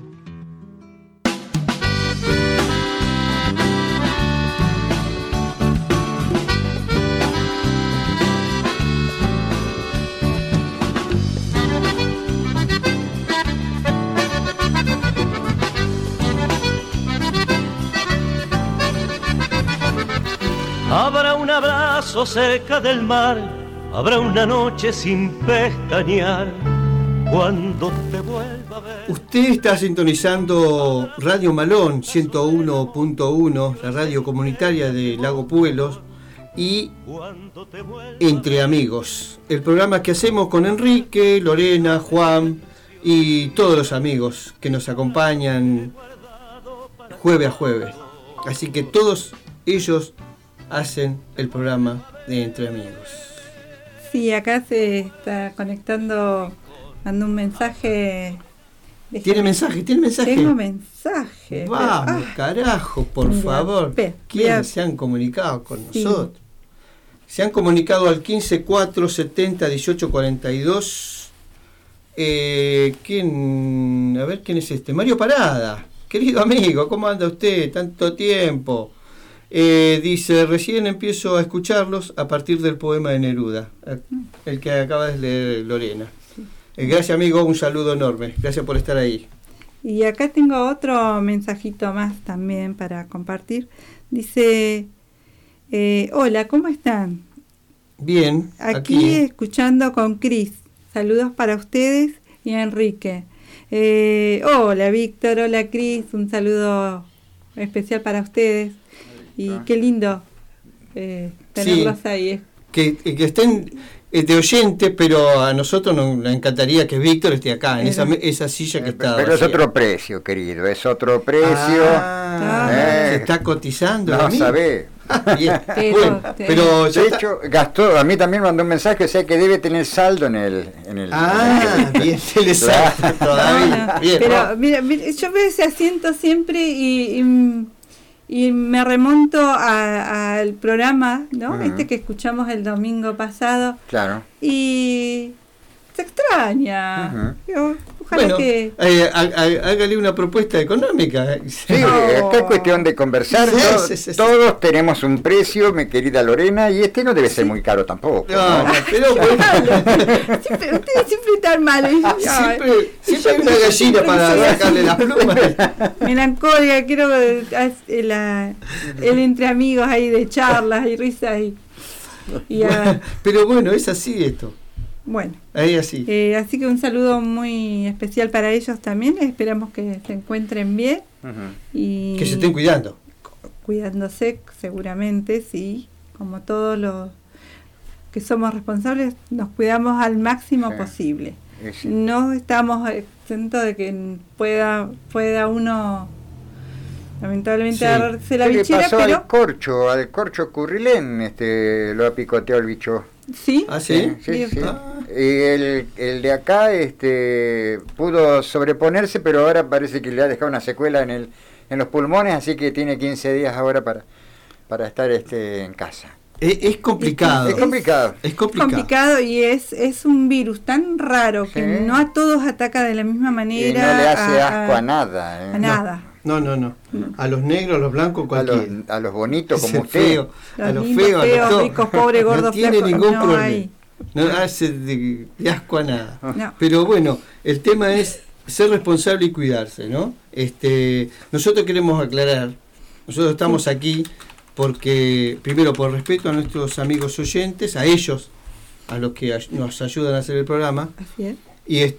Habrá un abrazo cerca del mar, habrá una noche sin pestañear, cuando te vuelva a ver. Usted está sintonizando Radio Malón 101.1, la radio comunitaria de Lago Puelos, y Entre Amigos, el programa que hacemos con Enrique, Lorena, Juan y todos los amigos que nos acompañan jueves a jueves. Así que todos ellos hacen el programa de Entre Amigos. Sí, acá se está conectando, mando un mensaje. ¿Tiene mensaje? Tengo mensaje. Vamos, carajo, por favor. ¿Quiénes se han comunicado con nosotros? Se han comunicado al 15470 1842. ¿Quién? A ver, ¿quién es este? Mario Parada. Querido amigo, ¿cómo anda usted? Tanto tiempo. Dice, recién empiezo a escucharlos a partir del poema de Neruda, el que acaba de leer Lorena. Gracias, amigo, un saludo enorme. Gracias por estar ahí. Y acá tengo otro mensajito más también para compartir. Dice, hola, ¿cómo están? Bien. Aquí escuchando con Cris. Saludos para ustedes y a Enrique. Hola, Víctor. Hola, Cris. Un saludo especial para ustedes. Y qué lindo tenerlos ahí. Que estén de oyente, pero a nosotros nos encantaría que Víctor esté acá, en esa silla que está. Pero es otro precio, querido, es otro precio. Se está cotizando. No sabe. Bien. Pero de hecho, gastó, a mí también mandó un mensaje, o sea que debe tener saldo en el bien, tiene saldo todavía. Bien, pero mira, yo veo ese asiento siempre y me remonto al programa, ¿no? Que escuchamos el domingo pasado. Claro. Y se extraña. Ojalá bueno, que... hágale una propuesta económica. Sí, acá es cuestión de conversar. Todos tenemos un precio, mi querida Lorena, y este no debe ser muy caro tampoco. No, pero ustedes siempre están mal. Siempre hay una gallina para sacarle las plumas. Melancólica, quiero el entre amigos ahí de charlas y risas. Pero bueno, es así esto. Bueno, ahí así. Así que un saludo muy especial para ellos también. Esperamos que se encuentren bien. Y que se estén cuidando. Cuidándose, seguramente, sí. Como todos los que somos responsables, nos cuidamos al máximo posible. Sí. No estamos exentos de que pueda uno lamentablemente agarrarse la bichera. Le pasó al corcho Currilén, lo ha picoteado el bicho. ¿Sí? ¿Ah, sí? Sí. Y el de acá pudo sobreponerse, pero ahora parece que le ha dejado una secuela en los pulmones, así que tiene 15 días ahora para estar en casa. Es complicado. Es complicado. Es complicado y es un virus tan raro que no a todos ataca de la misma manera. Y no le hace asco a nada. A nada. No. A los negros, a los blancos, a los bonitos como usted. A los feos, a los ricos, pobres, gordos, no tiene flacos, ningún no problema. Hay. No hace de asco a nada. No. Pero bueno, el tema es ser responsable y cuidarse, ¿no? Nosotros queremos aclarar, nosotros estamos aquí porque, primero, por respeto a nuestros amigos oyentes, a ellos, a los que nos ayudan a hacer el programa. Así es.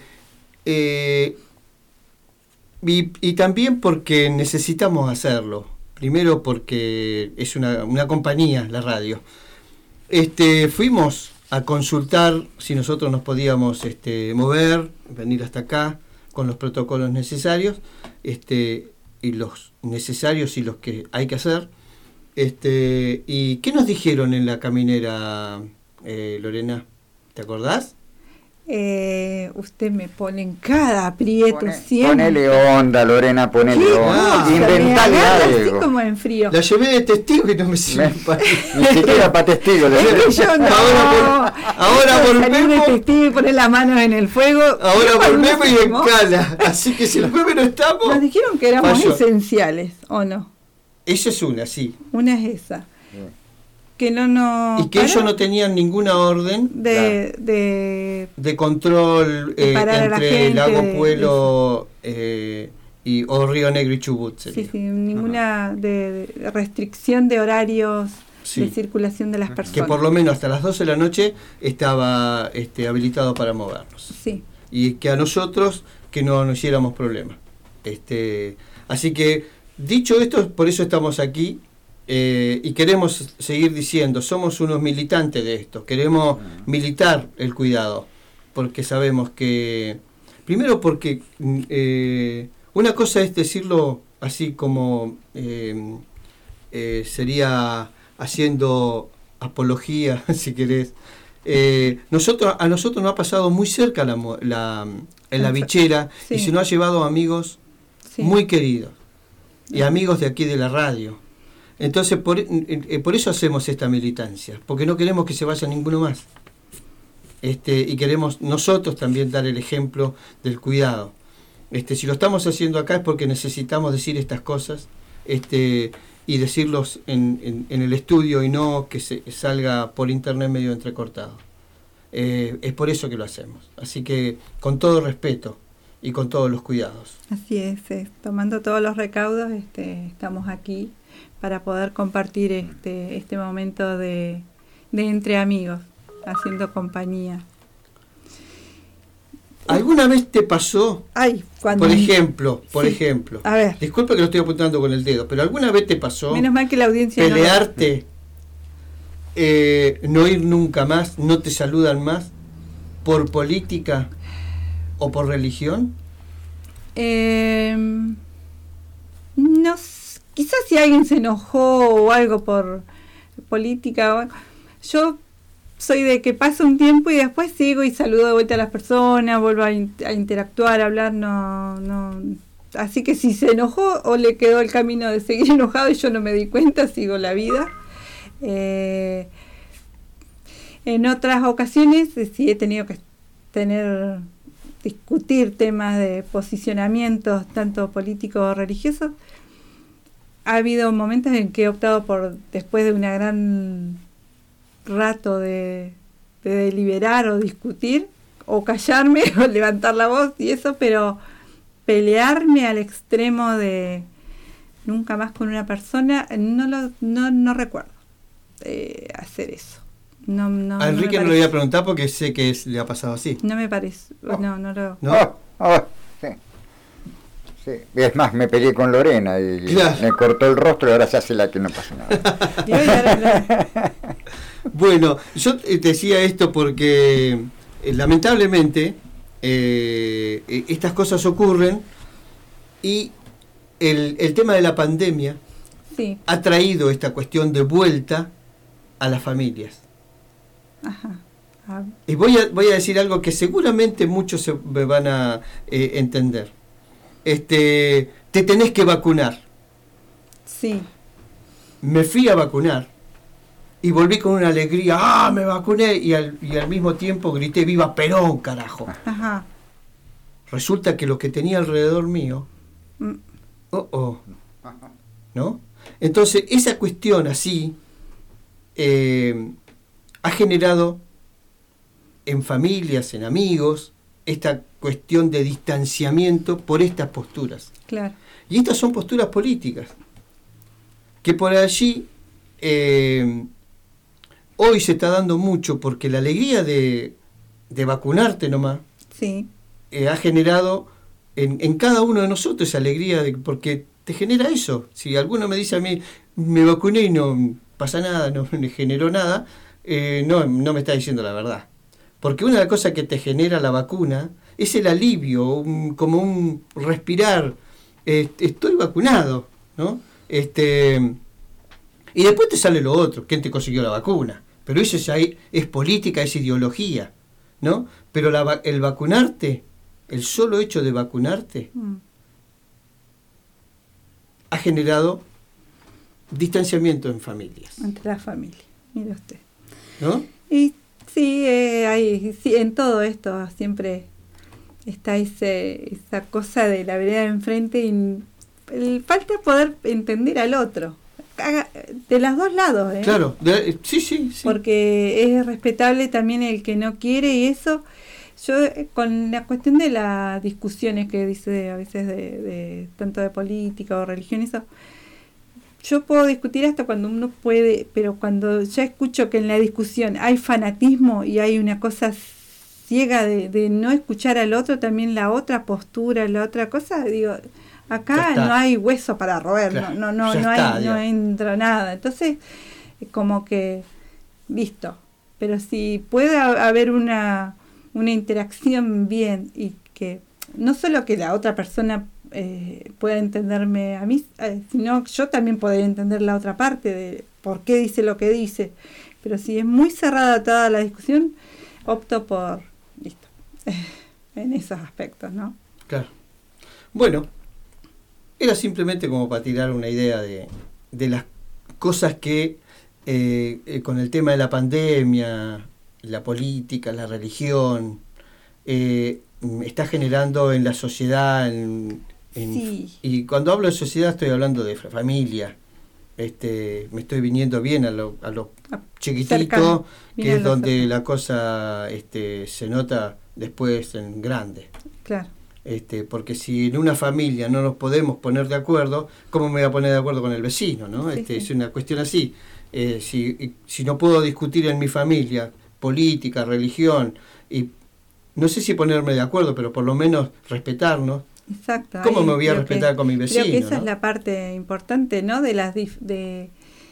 Y también porque necesitamos hacerlo. Primero porque es una compañía, la radio. Fuimos a consultar si nosotros nos podíamos mover, venir hasta acá con los protocolos necesarios, y los necesarios y los que hay que hacer. ¿Y qué nos dijeron en la caminera, Lorena? ¿Te acordás? Usted me pone en cada aprieto siempre. Ponele onda, Lorena, ponele onda. Inventale así algo. como en frío. La llevé de testigo y no me sirve ni siquiera para testigo. Es que yo no. Ahora volvemos. De testigo y poner las manos en el fuego. Ahora volvemos y en cala. Así que si los jueves no estamos. Nos dijeron que éramos esenciales, ¿o no? Esa es una, sí. Una es esa. Que no y que ellos no tenían ninguna orden de control entre Lago Puelo o Río Negro y Chubut. Sí, ninguna de restricción de horarios de circulación de las personas. Que por lo menos hasta las 12 de la noche estaba habilitado para movernos. Sí. Y que a nosotros que no nos hiciéramos problema. Así que, dicho esto, por eso estamos aquí. Y queremos seguir diciendo, somos unos militantes de esto, queremos militar el cuidado, porque sabemos que, primero porque una cosa es decirlo así como sería haciendo apología, si querés. A nosotros nos ha pasado muy cerca en la bichera, y se nos ha llevado amigos muy queridos, y amigos de aquí de la radio. Entonces, por eso hacemos esta militancia, porque no queremos que se vaya ninguno más. Y queremos nosotros también dar el ejemplo del cuidado. Si lo estamos haciendo acá es porque necesitamos decir estas cosas y decirlos en el estudio y no que se salga por internet medio entrecortado. Es por eso que lo hacemos. Así que con todo respeto y con todos los cuidados. Así es, tomando todos los recaudos, estamos aquí para poder compartir este momento de entre amigos, haciendo compañía. ¿Alguna vez te pasó, por ejemplo, a ver, disculpa que lo estoy apuntando con el dedo, pero alguna vez te pasó menos mal que la audiencia pelearte, no ir nunca más, no te saludan más, por política o por religión? No sé. Quizás si alguien se enojó o algo por política, yo soy de que pasa un tiempo y después sigo y saludo de vuelta a las personas, vuelvo a interactuar, a hablar, no. Así que si se enojó o le quedó el camino de seguir enojado y yo no me di cuenta, sigo la vida. En otras ocasiones sí he tenido que discutir temas de posicionamientos tanto políticos o religiosos. Ha habido momentos en que he optado por, después de una gran rato de deliberar o discutir, o callarme o levantar la voz y eso, pero pelearme al extremo de nunca más con una persona, no recuerdo hacer eso. A Enrique no le voy a preguntar porque sé que le ha pasado así. No me parece. No lo... Sí. Sí. Es más, me peleé con Lorena y me cortó el rostro y ahora se hace la que no pasó nada. Bueno, yo te decía esto porque lamentablemente estas cosas ocurren y el tema de la pandemia ha traído esta cuestión de vuelta a las familias. Ajá. Y voy a decir algo que seguramente muchos se me van a entender. Te tenés que vacunar. Sí. Me fui a vacunar y volví con una alegría. ¡Ah, me vacuné! Y al mismo tiempo grité: ¡Viva Perón, carajo! Ajá. Resulta que lo que tenía alrededor mío, ¿no? Entonces, esa cuestión así ha generado en familias, en amigos, esta cuestión de distanciamiento por estas posturas. Claro. Y estas son posturas políticas, que por allí hoy se está dando mucho, porque la alegría de vacunarte nomás ha generado en cada uno de nosotros esa alegría, porque te genera eso. Si alguno me dice a mí, me vacuné y no pasa nada, no me generó nada, no me está diciendo la verdad. Porque una de las cosas que te genera la vacuna es el alivio, como un respirar. Estoy vacunado, ¿no? Y después te sale lo otro, ¿quién te consiguió la vacuna? Pero eso es política, es ideología, ¿no? Pero el vacunarte, el solo hecho de vacunarte, ha generado distanciamiento en familias. Entre las familias, mire usted. ¿No? Y sí, en todo esto siempre está esa cosa de la vereda de enfrente y falta poder entender al otro. De los dos lados, ¿eh? Claro, sí. Porque es respetable también el que no quiere y eso. Yo, con la cuestión de las discusiones que dice a veces de tanto de política o religión, eso, yo puedo discutir hasta cuando uno puede, pero cuando ya escucho que en la discusión hay fanatismo y hay una cosa ciega de no escuchar al otro, también la otra postura, la otra cosa, digo, acá no hay hueso para roer, claro, no entra nada. Entonces, como que, listo. Pero si puede haber una interacción bien y que no solo que la otra persona pueda entenderme a mí, sino yo también poder entender la otra parte de por qué dice lo que dice. Pero si es muy cerrada toda la discusión, opto por, listo, en esos aspectos, ¿no? Claro. Bueno, era simplemente como para tirar una idea de las cosas que con el tema de la pandemia, la política, la religión, está generando en la sociedad, y cuando hablo de sociedad estoy hablando de familia. Me estoy viniendo bien a lo chiquitito, que es donde la cosa se nota después en grande. Claro. Porque si en una familia no nos podemos poner de acuerdo, ¿cómo me voy a poner de acuerdo con el vecino, no? Es una cuestión así. Si no puedo discutir en mi familia política, religión, y no sé si ponerme de acuerdo, pero por lo menos respetarnos. Exacto. ¿Cómo me voy a respetar con mi vecino? Creo que esa, ¿no?, es la parte importante, ¿no? De las de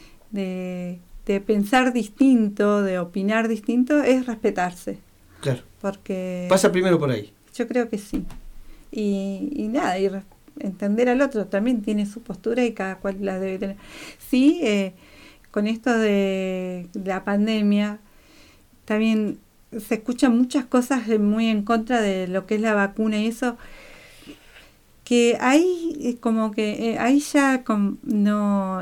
pensar distinto, de opinar distinto, es respetarse. Claro. Porque pasa primero por ahí. Yo creo que sí. Y nada, y entender al otro también tiene su postura y cada cual la debe tener. Sí, con esto de la pandemia, también se escuchan muchas cosas muy en contra de lo que es la vacuna y eso, que ahí como que ahí ya no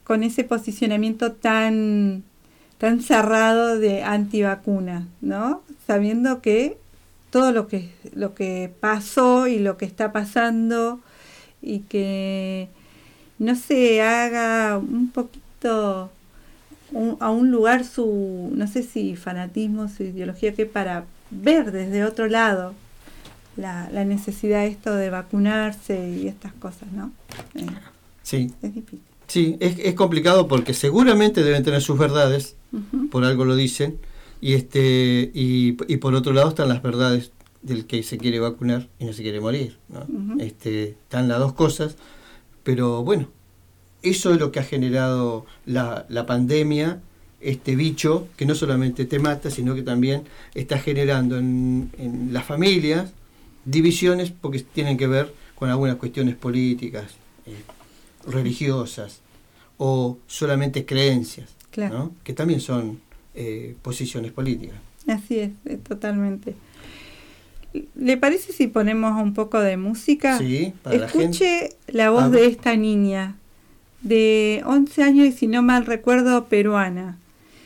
con ese posicionamiento tan cerrado de antivacuna, ¿no? Sabiendo que todo lo que pasó y lo que está pasando, y que no se haga un poquito a un lugar su, no sé si fanatismo, su ideología, que para ver desde otro lado la necesidad esto de vacunarse y estas cosas, ¿no? Sí. Es difícil. Sí, es complicado porque seguramente deben tener sus verdades, por algo lo dicen, y por otro lado están las verdades del que se quiere vacunar y no se quiere morir, ¿no? Están las dos cosas, pero bueno, eso es lo que ha generado la pandemia, este bicho que no solamente te mata, sino que también está generando en las familias divisiones porque tienen que ver con algunas cuestiones políticas, religiosas o solamente creencias, claro, ¿no? Que también son posiciones políticas. Así es, totalmente. ¿Le parece si ponemos un poco de música? Sí, para la Escuche gente. La voz de esta niña de 11 años y, si no mal recuerdo, peruana.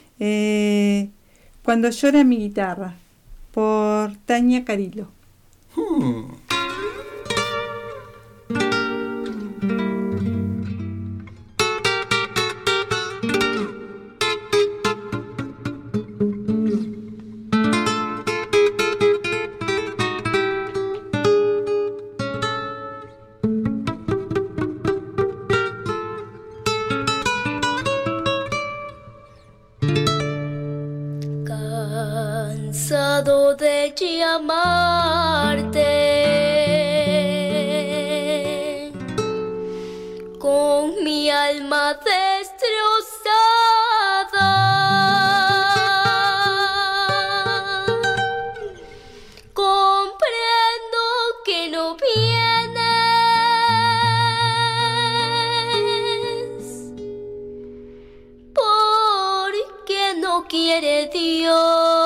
Cuando llora mi guitarra, por Tania Carilo. Cansado de llamarte, con mi alma destrozada, comprendo que no vienes, porque no quiere Dios.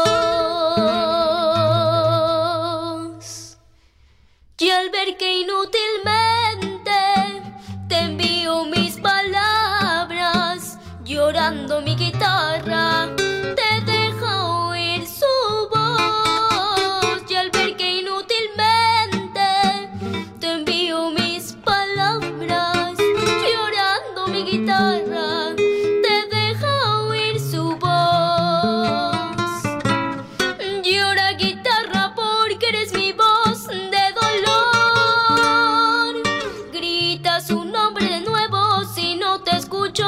Y al ver que inútilmente te envío mis palabras, llorando mi guitarra te deja oír su voz. Y al ver que inútilmente te envío mis palabras, llorando mi guitarra te deja oír su voz. Llora guitarra porque eres mi voz de dolor. Grita su nombre de nuevo si no te escucho.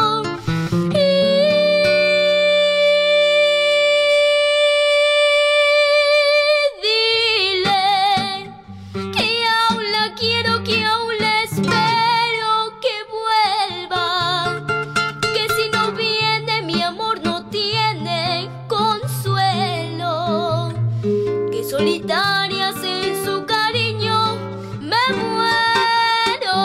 Dile que aún la quiero, que aún la espero que vuelva. Que si no viene mi amor no tiene consuelo. Que solitaria sin su cariño me muero.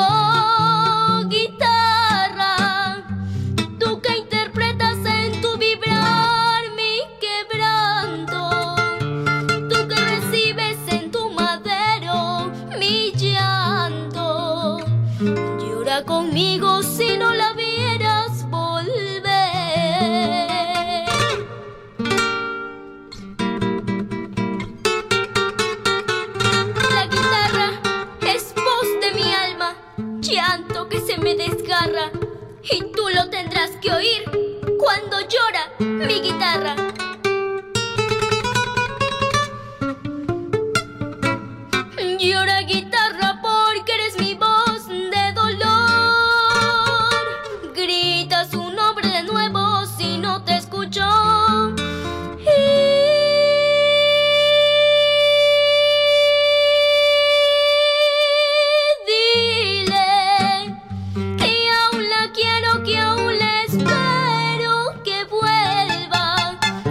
Guitarra, tú que interpretas en tu vibrar mi quebranto, tú que recibes en tu madero mi llanto, llora conmigo si no la vieras volver. La guitarra es voz de mi alma, llanto que se me desgarra, y tú lo tendrás que oír cuando llora mi guitarra. Llora guitarra porque eres mi voz de dolor. Grita su nombre de nuevo si no te escucho. Dile que aún la quiero, que aún la espero que vuelva.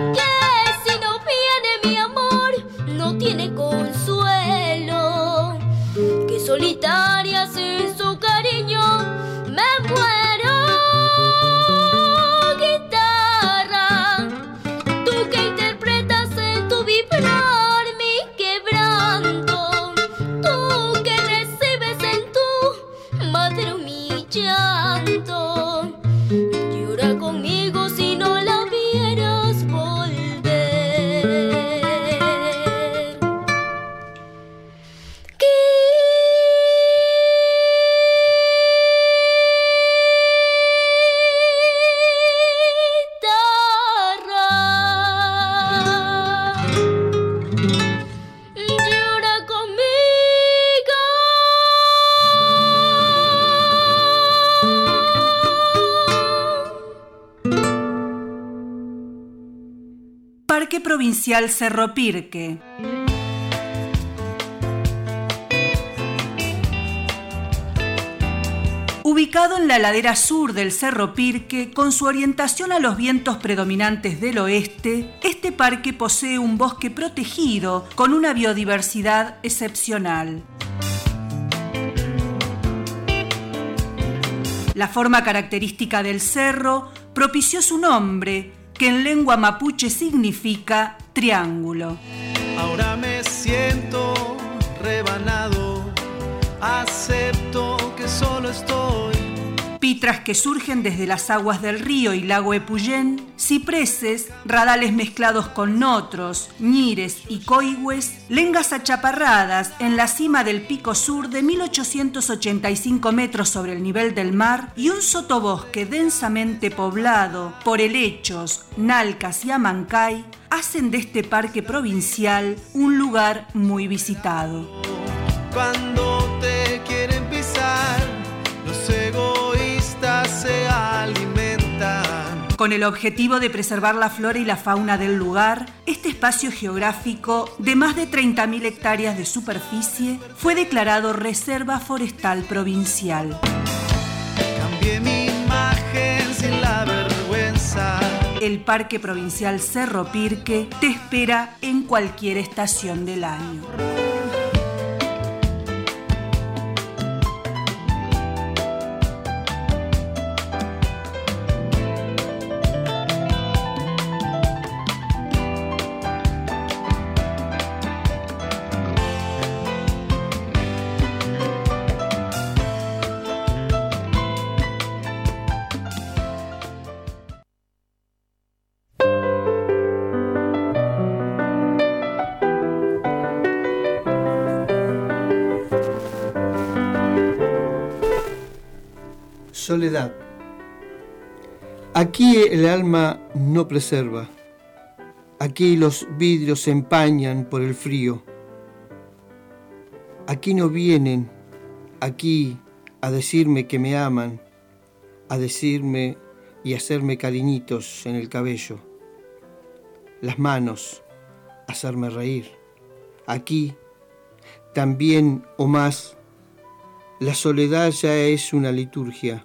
Parque Provincial Cerro Pirque. Ubicado en la ladera sur del Cerro Pirque, con su orientación a los vientos predominantes del oeste, este parque posee un bosque protegido con una biodiversidad excepcional. La forma característica del cerro propició su nombre, que en lengua mapuche significa triángulo. Ahora me siento rebanado, acepto que solo estoy. Pitras que surgen desde las aguas del río y lago Epuyén, cipreses, radales mezclados con notros, ñires y coigües, lengas achaparradas en la cima del pico sur de 1885 metros sobre el nivel del mar y un sotobosque densamente poblado por helechos, nalcas y amancay hacen de este parque provincial un lugar muy visitado. Cuando te quieren pisar, los egoístas se alimentan. Con el objetivo de preservar la flora y la fauna del lugar, este espacio geográfico de más de 30.000 hectáreas de superficie fue declarado Reserva Forestal Provincial. Cambié mi imagen sin la vergüenza. El Parque Provincial Cerro Pirque te espera en cualquier estación del año. Soledad. Aquí el alma no preserva. Aquí los vidrios se empañan por el frío. Aquí no vienen, aquí a decirme que me aman, a decirme y hacerme cariñitos en el cabello. Las manos, hacerme reír. Aquí, también o más, la soledad ya es una liturgia.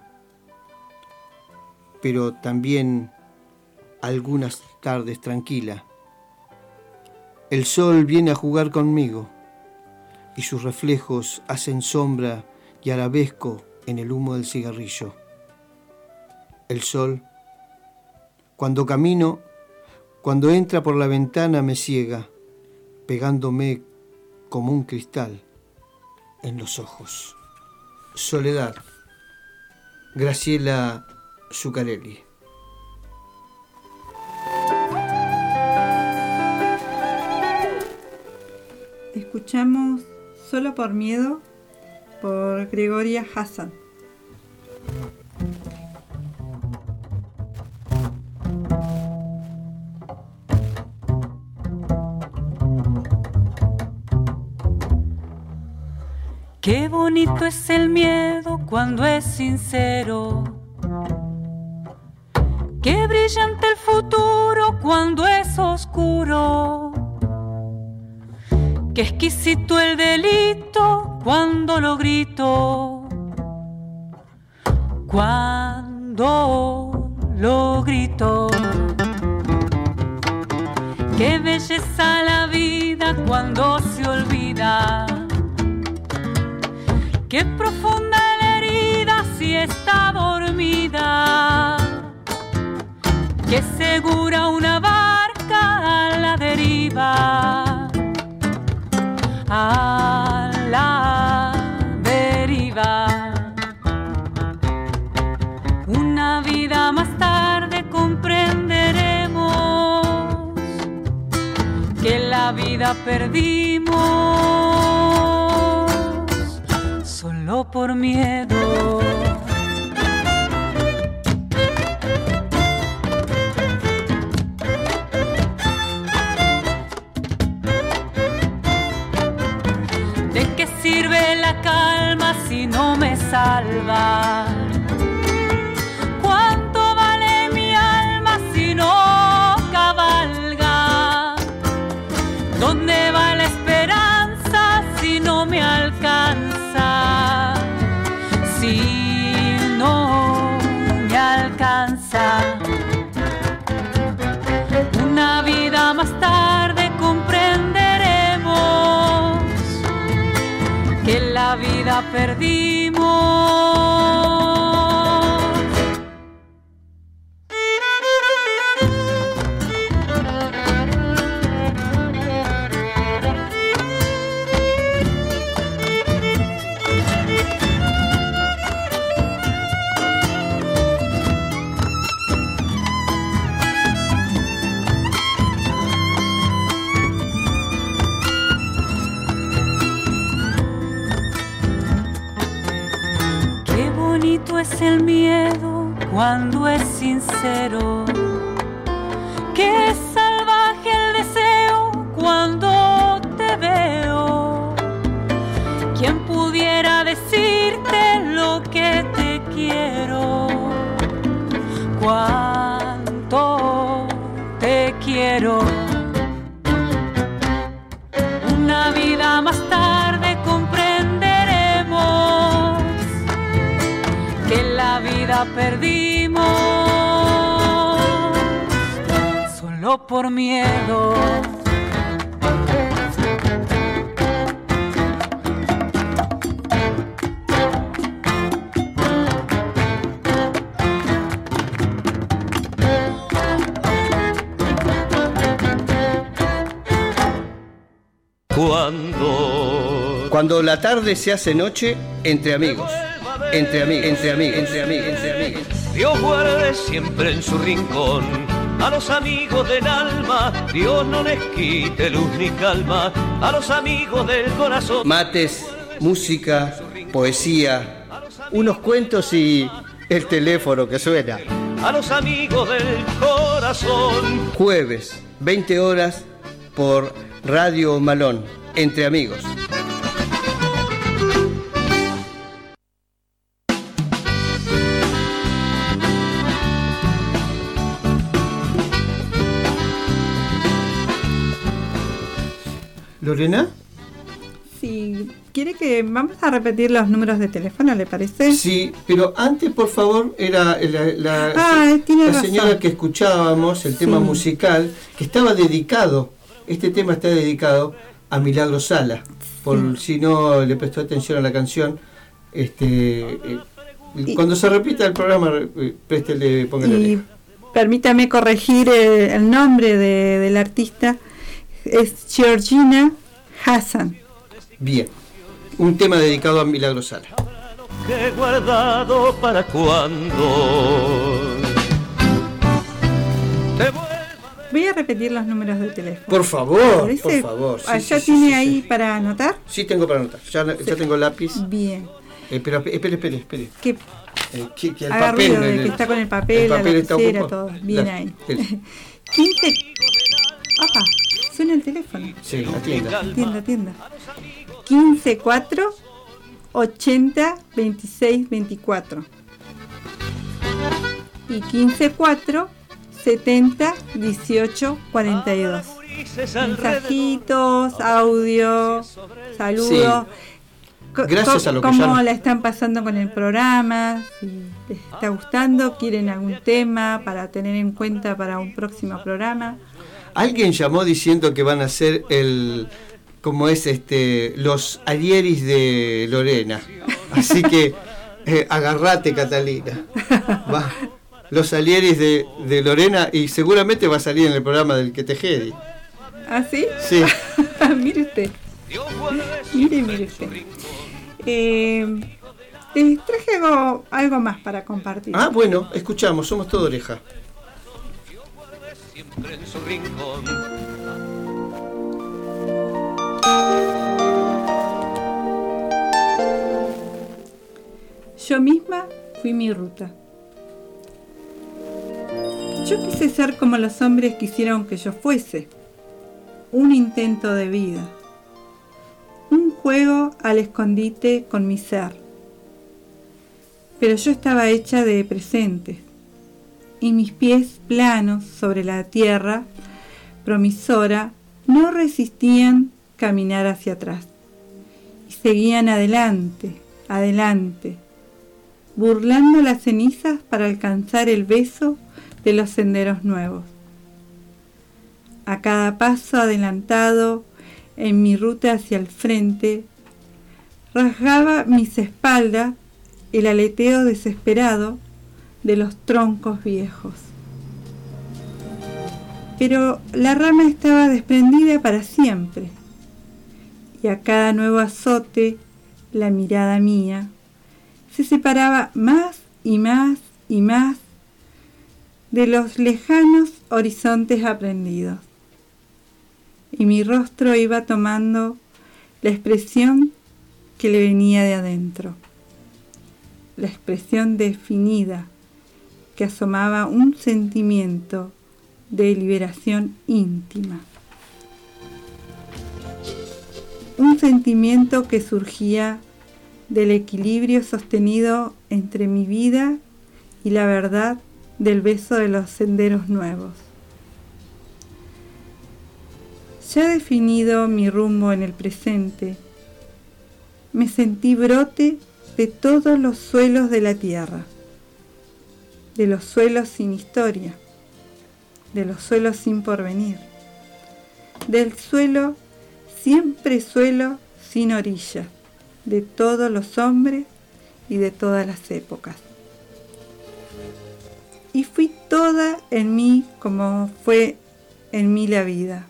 Pero también algunas tardes tranquila. El sol viene a jugar conmigo y sus reflejos hacen sombra y arabesco en el humo del cigarrillo. El sol, cuando camino, cuando entra por la ventana me ciega, pegándome como un cristal en los ojos. Soledad. Graciela Zuccarelli. Escuchamos Solo por Miedo por Gregoria Hassan. Qué bonito es el miedo cuando es sincero. Qué brillante el futuro cuando es oscuro. Qué exquisito el delito cuando lo grito. Cuando lo grito. Qué belleza la vida cuando se olvida. Qué profunda la herida si está dormida. Qué segura una barca a la deriva. A la deriva. Una vida más tarde comprenderemos que la vida perdimos solo por miedo. ¿De qué sirve la calma si no me salva? ¿Cuánto vale mi alma si no cabalga? si no me alcanza. Una vida más tarde comprenderemos que la vida perdimos. Es el miedo cuando es sincero, que es salvaje el deseo cuando te veo. ¿Quién pudiera decirte lo que te quiero? Cuánto te quiero. Una vida más tarde comprenderemos que la vida perdimos solo por miedo. Cuando la tarde se hace noche, entre amigos. Entre amigos. Dios guarde siempre en su rincón a los amigos del alma. Dios no les quite luz ni calma a los amigos del corazón. Mates, música, poesía, unos cuentos y el teléfono que suena. A los amigos del corazón. Jueves, 20 horas por Radio Malón. Entre amigos. ¿Lorena? Sí, ¿quiere que vamos a repetir los números de teléfono, le parece? Sí, pero antes, por favor, era la señora que escuchábamos, el tema musical, que estaba dedicado, este tema está dedicado a Milagro Sala, por si no le prestó atención a la canción. Cuando se repita el programa, préstele, póngale oreja. Permítame corregir el nombre del artista. Es Georgina Hassan. Bien, un tema dedicado a Milagro Sala. Que he guardado para cuando. Voy a repetir los números de teléfono. Por favor. Sí, ¿Ya tiene ahí para anotar? Sí, tengo para anotar. Ya tengo lápiz. Bien. Pero espere. Que el haga papel, ruido de que está con el papel, la lapicera, todo. Bien ahí. 15. Opa, suena el teléfono. Sí, atienda. 15 4 80 26 24. Y 15 4 70 18 42. Mensajitos, audio, saludos. Sí. Gracias a lo que ¿Cómo la están pasando con el programa? Si les está gustando, quieren algún tema para tener en cuenta para un próximo programa. Alguien llamó diciendo que van a hacer los Arieris de Lorena. Así que agarrate, Catalina. Va. Los Arieris de Lorena, y seguramente va a salir en el programa del que te jedi. ¿Ah, sí? Sí. Mire usted. Mire usted. Traje algo más para compartir. Ah, bueno, escuchamos, somos todo oreja. En su rincón. Yo misma fui mi ruta. Yo quise ser como los hombres quisieron que yo fuese. Un intento de vida. Un juego al escondite con mi ser. Pero yo estaba hecha de presente. Y mis pies planos sobre la tierra promisora no resistían caminar hacia atrás y seguían adelante, burlando las cenizas para alcanzar el beso de los senderos nuevos. A cada paso adelantado en mi ruta hacia el frente, rasgaba mis espaldas el aleteo desesperado de los troncos viejos. Pero la rama estaba desprendida para siempre, y a cada nuevo azote, la mirada mía se separaba más y más y más de los lejanos horizontes aprendidos, y mi rostro iba tomando la expresión que le venía de adentro, la expresión definida que asomaba un sentimiento de liberación íntima, un sentimiento que surgía del equilibrio sostenido entre mi vida y la verdad del beso de los senderos nuevos. Ya definido mi rumbo en el presente, me sentí brote de todos los suelos de la tierra, de los suelos sin historia, de los suelos sin porvenir, del suelo, siempre suelo sin orilla, de todos los hombres y de todas las épocas. Y fui toda en mí como fue en mí la vida.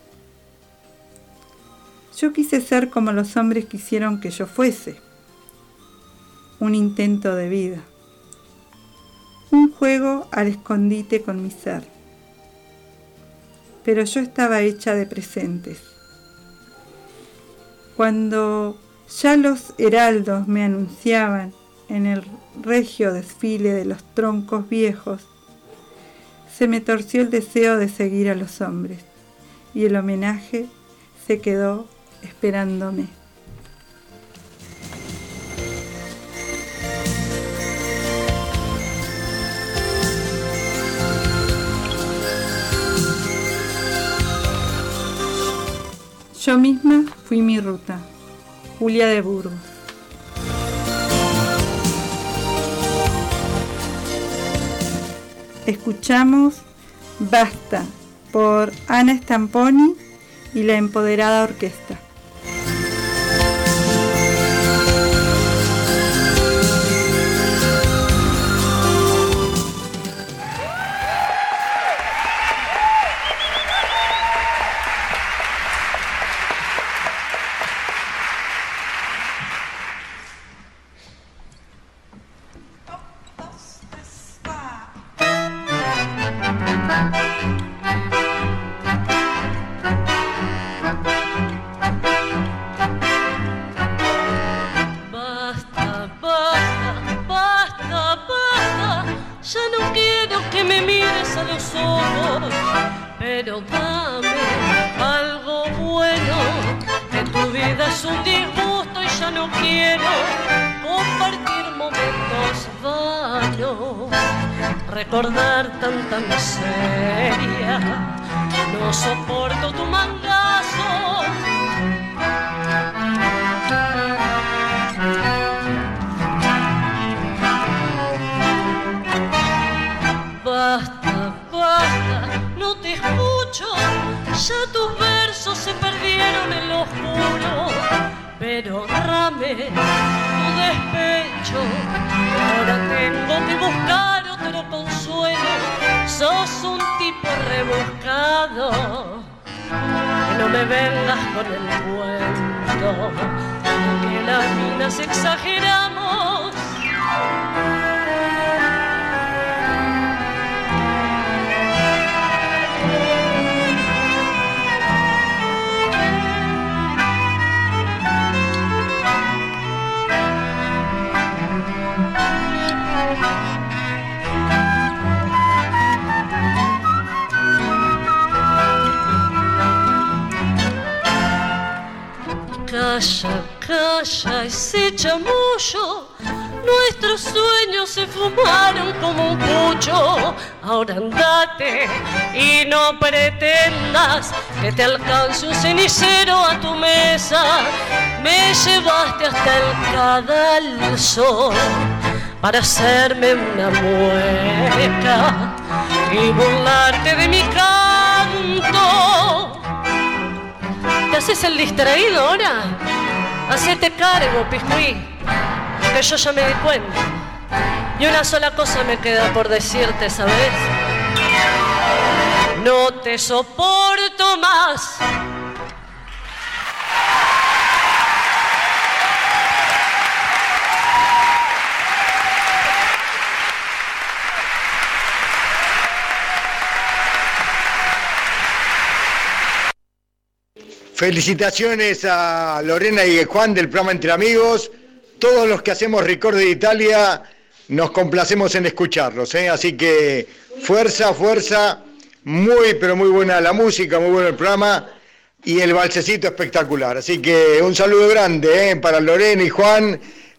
Yo quise ser como los hombres quisieron que yo fuese, un intento de vida, un juego al escondite con mi ser. Pero yo estaba hecha de presentes. Cuando ya los heraldos me anunciaban en el regio desfile de los troncos viejos, se me torció el deseo de seguir a los hombres, y el homenaje se quedó esperándome. Yo misma fui mi ruta. Julia de Burgos. Escuchamos Basta por Ana Stamponi y la Empoderada Orquesta. Recordar tanta miseria, no soporto tu mangazo. Basta, basta, no te escucho, ya tus versos se perdieron en lo oscuro. Pero dame tu despecho, ahora tengo que buscar otro consuelo. Sos un tipo rebuscado, que no me vengas con el cuento, que las minas exageramos. Calla, calla ese chamullo, nuestros sueños se fumaron como un pucho. Ahora andate y no pretendas que te alcance un cenicero a tu mesa. Me llevaste hasta el cadalso, para hacerme una mueca y burlarte de mi canto. ¿Te haces el distraído ahora? Hacete cargo, Piscuí, que yo ya me di cuenta. Y una sola cosa me queda por decirte, ¿sabes? No te soporto más. Felicitaciones a Lorena y Juan del programa Entre Amigos. Todos los que hacemos Record de Italia nos complacemos en escucharlos, ¿eh? Así que fuerza, fuerza. Muy, pero muy buena la música, muy bueno el programa y el balsecito espectacular. Así que un saludo grande para Lorena y Juan.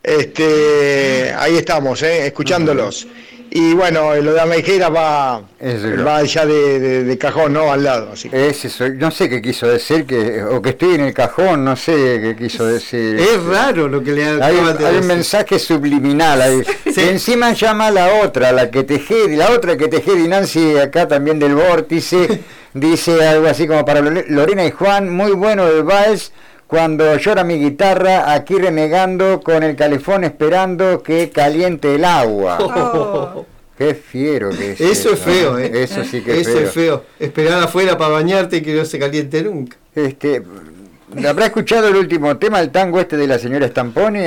Ahí estamos, escuchándolos. Y bueno, lo de Ameijera va ya de cajón, ¿no? Al lado. Así. No sé qué quiso decir, o que estoy en el cajón, no sé qué quiso decir. Es raro lo que le hay un mensaje subliminal ahí. Sí. Y encima llama a la otra que Tejedi y Nancy acá también del Vórtice, dice algo así como para Lorena y Juan, muy bueno el vals. Cuando llora mi guitarra, aquí renegando con el calefón esperando que caliente el agua. Oh. Qué fiero que es. Eso es feo, ¿eh? Eso sí que es feo. Eso es feo. Esperar afuera para bañarte y que no se caliente nunca. ¿Habrá escuchado el último tema, el tango de la señora Stamponi?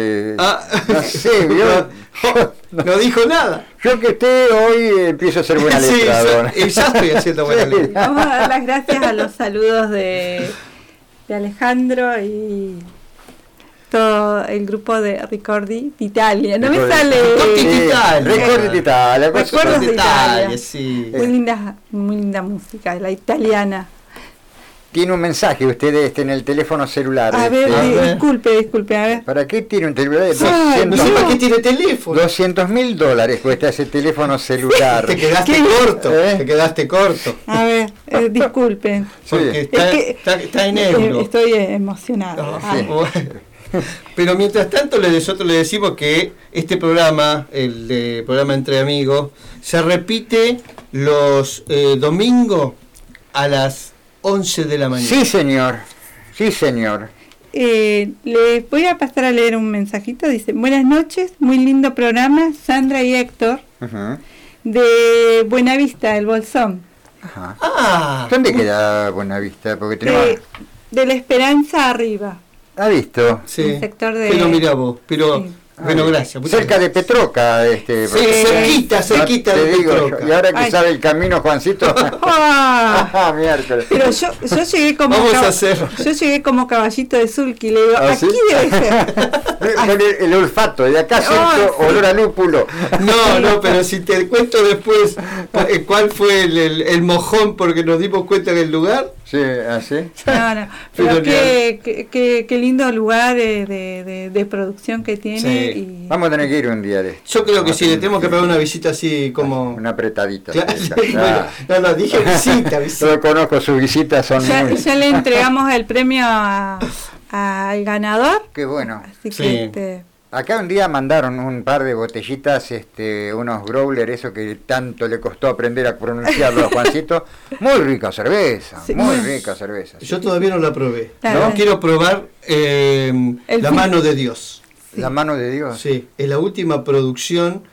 No sé, no dijo nada. Yo que hoy empiezo a hacer buena letra. Sí, ya estoy haciendo buena letra. Vamos a dar las gracias a los saludos de Alejandro y todo el grupo de Ricordi d'Italia. No me sale. Ricordi d'Italia. Recuerdos de Italia. Sí. Muy linda música, la italiana. Tiene un mensaje usted en el teléfono celular. A ver, disculpe, a ver. ¿Para qué tiene un celular? No sé para qué tiene teléfono. $200,000 cuesta ese teléfono celular. Te quedaste corto. A ver, disculpen. Porque está en euro. Estoy emocionado. Pero mientras tanto nosotros le decimos que este programa, el programa Entre Amigos, se repite los domingos a las 11 de la mañana. Sí, señor. Les voy a pasar a leer un mensajito. Dice: buenas noches, muy lindo programa, Sandra y Héctor, de Buenavista, el Bolsón. ¿Dónde queda Buenavista? Porque tenemos... de La Esperanza arriba. ¿Ha visto? Sí. El sector de... Pero mira vos, Sí. Bueno, gracias. Cerca de Petroca. Cerquita de Petroca. Y ahora que sabe el camino, Juancito. Miércoles. Pero yo llegué como yo llegué como caballito de Zulki, le digo, aquí debe ser. El olfato, de acá siento olor a lúpulo. No, pero si te cuento después cuál fue el mojón porque nos dimos cuenta del lugar. Sí, así. No. Pero qué lindo lugar de producción que tiene. Sí. Y... Vamos a tener que ir un día de... Yo creo que sí, le tenemos que pagar una visita así como... Una apretadita. No, dije visita. Yo conozco sus visitas, son muy... Ya le entregamos el premio al ganador. Qué bueno. Así que Acá un día mandaron un par de botellitas, unos growler, eso que tanto le costó aprender a pronunciarlo a Juancito. Muy rica cerveza, muy rica cerveza. Yo todavía no la probé. Claro. No quiero probar la mano de Dios. ¿La mano de Dios? Sí, es la última producción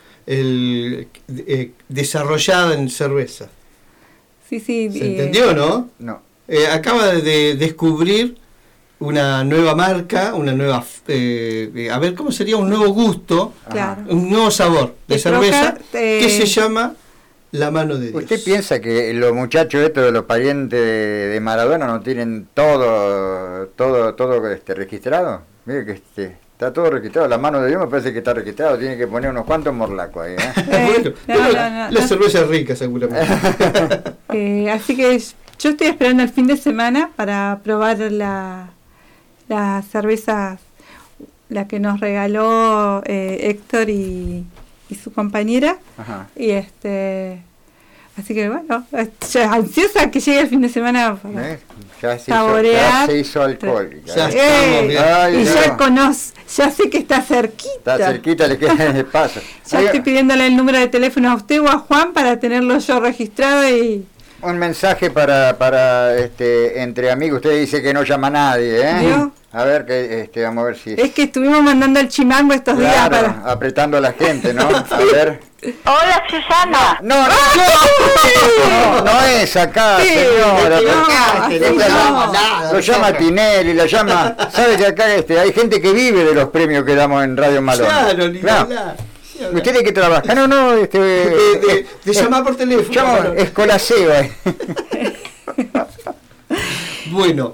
desarrollada en cerveza. Sí. ¿Se entendió, no? No. Acaba de descubrir una nueva marca, una nueva, a ver cómo sería, un nuevo gusto, un nuevo sabor de cerveza que se llama La Mano de Dios. ¿Usted piensa que los muchachos de los parientes de Maradona no tienen todo registrado? Mire que está todo registrado. La Mano de Dios me parece que está registrado. Tiene que poner unos cuantos morlacos ahí. La cerveza es rica, seguramente. Así que yo estoy esperando el fin de semana para probar las cervezas, la que nos regaló Héctor y su compañera. Ajá. Y Así que bueno, ya ansiosa que llegue el fin de semana para ya se hizo alcohol. y ya sé que está cerquita. Está cerquita, le queda en el paso. Ya estoy pidiéndole el número de teléfono a usted o a Juan para tenerlo yo registrado y... Un mensaje para entre amigos. Usted dice que no llama a nadie, ¿eh? ¿Yo? A ver, vamos a ver si... Es que estuvimos mandando el chimango estos días para... apretando a la gente, ¿no? A ver... Hola, Susana. No es acá, señora. Lo llama Tinelli, lo llama... ¿Sabe que acá hay gente que vive de los premios que damos en Radio Malón? Claro. Usted tiene que trabajar. De llamar por teléfono. Escolaseo. Bueno,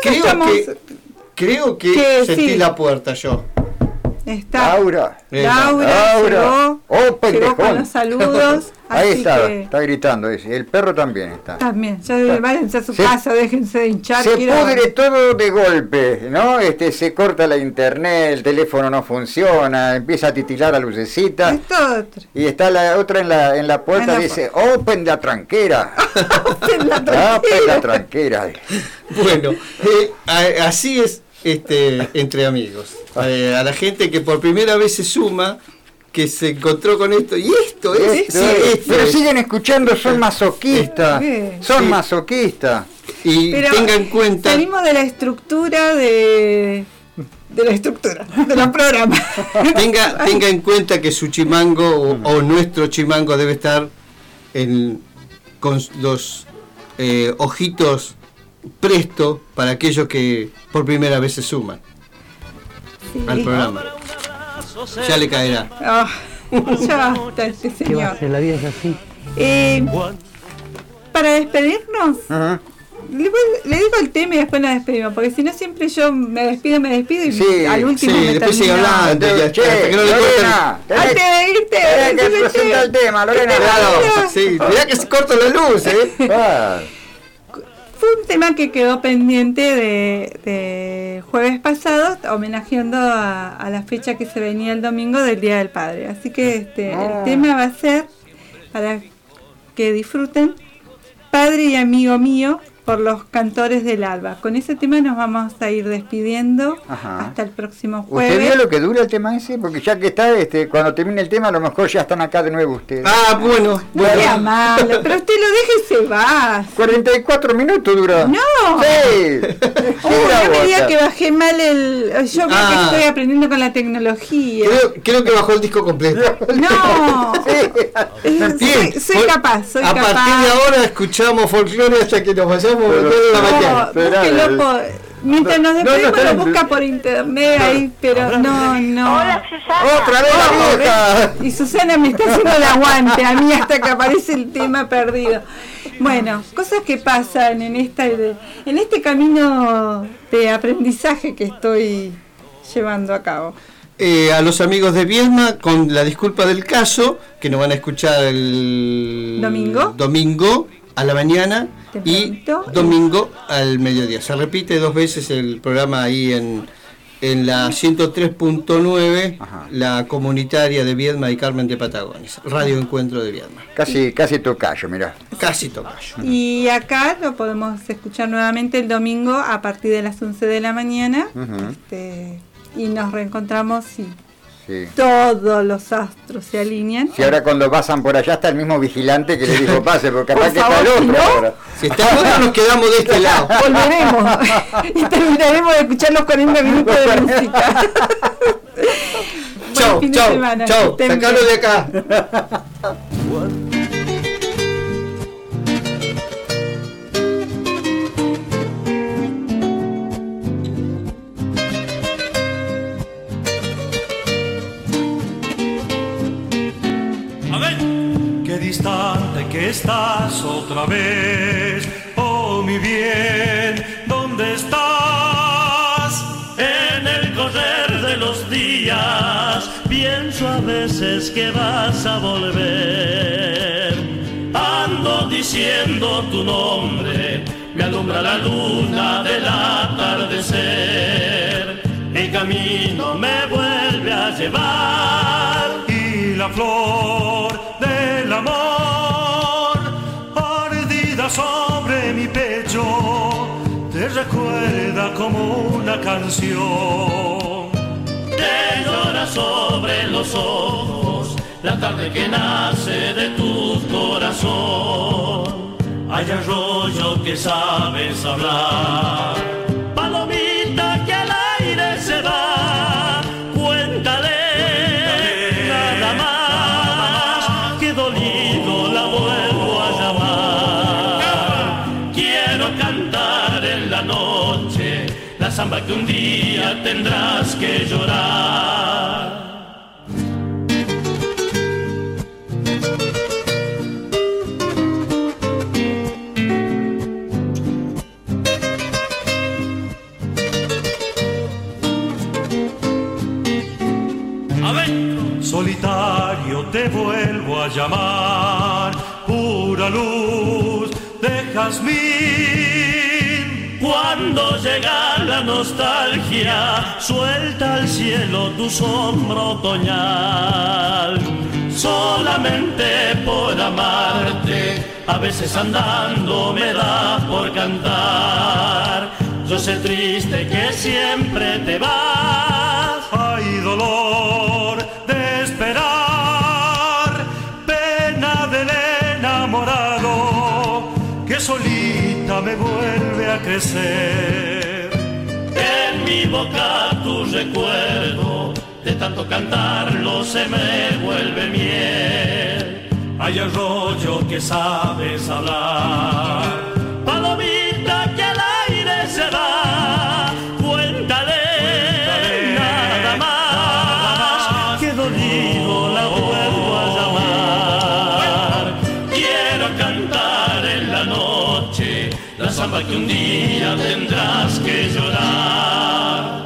creo que sentí la puerta yo. Está Laura llegó, oh, pendejón. Con los saludos. Ahí está, que... está gritando ese. El perro también está. También, ya váyanse a su casa, déjense de hinchar. Se pudre todo de golpe, ¿no? Se corta la internet, el teléfono no funciona, empieza a titilar la lucecita. Esto otro. Y está la otra en la puerta, dice, open la tranquera. Open la tranquera. Bueno, así es entre amigos. A la gente que por primera vez se suma, que se encontró con esto, y esto es. Pero siguen escuchando, son masoquistas. Son masoquistas. Y tengan en cuenta. Salimos de la estructura de los programas. Tenga en cuenta que su chimango o nuestro chimango debe estar con los ojitos presto para aquellos que por primera vez se suman al programa. Ya le caerá. Ya basta este señor. La vida es así. Para despedirnos, le digo el tema y después nos despedimos, porque si no siempre yo me despido y al último me después sigue hablando. Antes de irte, que presenta el tema, Lorena. Sí, mirá que se corta la luz, Fue un tema que quedó pendiente de jueves pasado, homenajeando a la fecha que se venía el domingo del Día del Padre. Así que el tema va a ser, para que disfruten, Padre y Amigo Mío, por los Cantores del Alba. Con ese tema nos vamos a ir despidiendo. Hasta el próximo jueves. ¿Usted vio lo que dura el tema ese? Porque ya que está, cuando termine el tema, a lo mejor ya están acá de nuevo ustedes. Bueno. No sea malo, pero usted lo deja y se va. 44 minutos dura. ¡No! Sí. No me diga que bajé mal yo creo que estoy aprendiendo con la tecnología. Creo que bajó el disco completo. No. Soy capaz. A partir de ahora escuchamos folclore hasta que nos vayamos. Mientras nos despedimos lo busca por internet ahí, pero no. Hola, Susana. Otra vez la vieja. Y Susana me está haciendo el aguante a mí hasta que aparece el tema perdido. Bueno, cosas que pasan en este camino de aprendizaje que estoy llevando a cabo. A los amigos de Viedma, con la disculpa del caso, que nos van a escuchar el domingo a la mañana y domingo al mediodía. Se repite 2 veces el programa ahí en la 103.9, la comunitaria de Viedma y Carmen de Patagones, Radio Encuentro de Viedma. Casi tocayo, mirá. Casi tocayo. Y acá lo podemos escuchar nuevamente el domingo a partir de las 11 de la mañana. Y nos reencontramos todos los astros se alinean. Si ahora cuando pasan por allá está el mismo vigilante que le dijo pase, porque capaz que está el otro ahora. Si está el otro nos quedamos de este lado. Volveremos y terminaremos de escuchar los 40 minutos de música. Chau, sacalo de acá. Qué distante que estás otra vez, oh mi bien, ¿dónde estás? En el correr de los días, pienso a veces que vas a volver. Ando diciendo tu nombre, me alumbra la luna del atardecer. El camino me vuelve a llevar y la flor del amor te recuerda como una canción. Te llora sobre los ojos la tarde que nace de tu corazón. Hay arroyo que sabes hablar, palomita que al aire se va. Cuéntale nada más, que dolido la vuelvo a llamar. Quiero cantar en la noche la samba que un día tendrás que llorar. Solitario te vuelvo a llamar, pura luz de jazmín. Cuando llega la nostalgia, suelta al cielo tu sombra otoñal. Solamente por amarte, a veces andando me da por cantar. Yo sé triste que siempre te vas. Hay dolor de esperar, pena del enamorado que solita me vuelve a crecer. En mi boca tu recuerdo, de tanto cantarlo se me vuelve miel. Hay arroyo que sabes hablar, palomita que al aire se va. Cuéntale nada más, que dolido la vuelvo a llamar. Quiero cantar en la noche la samba que un día tendrás que llorar.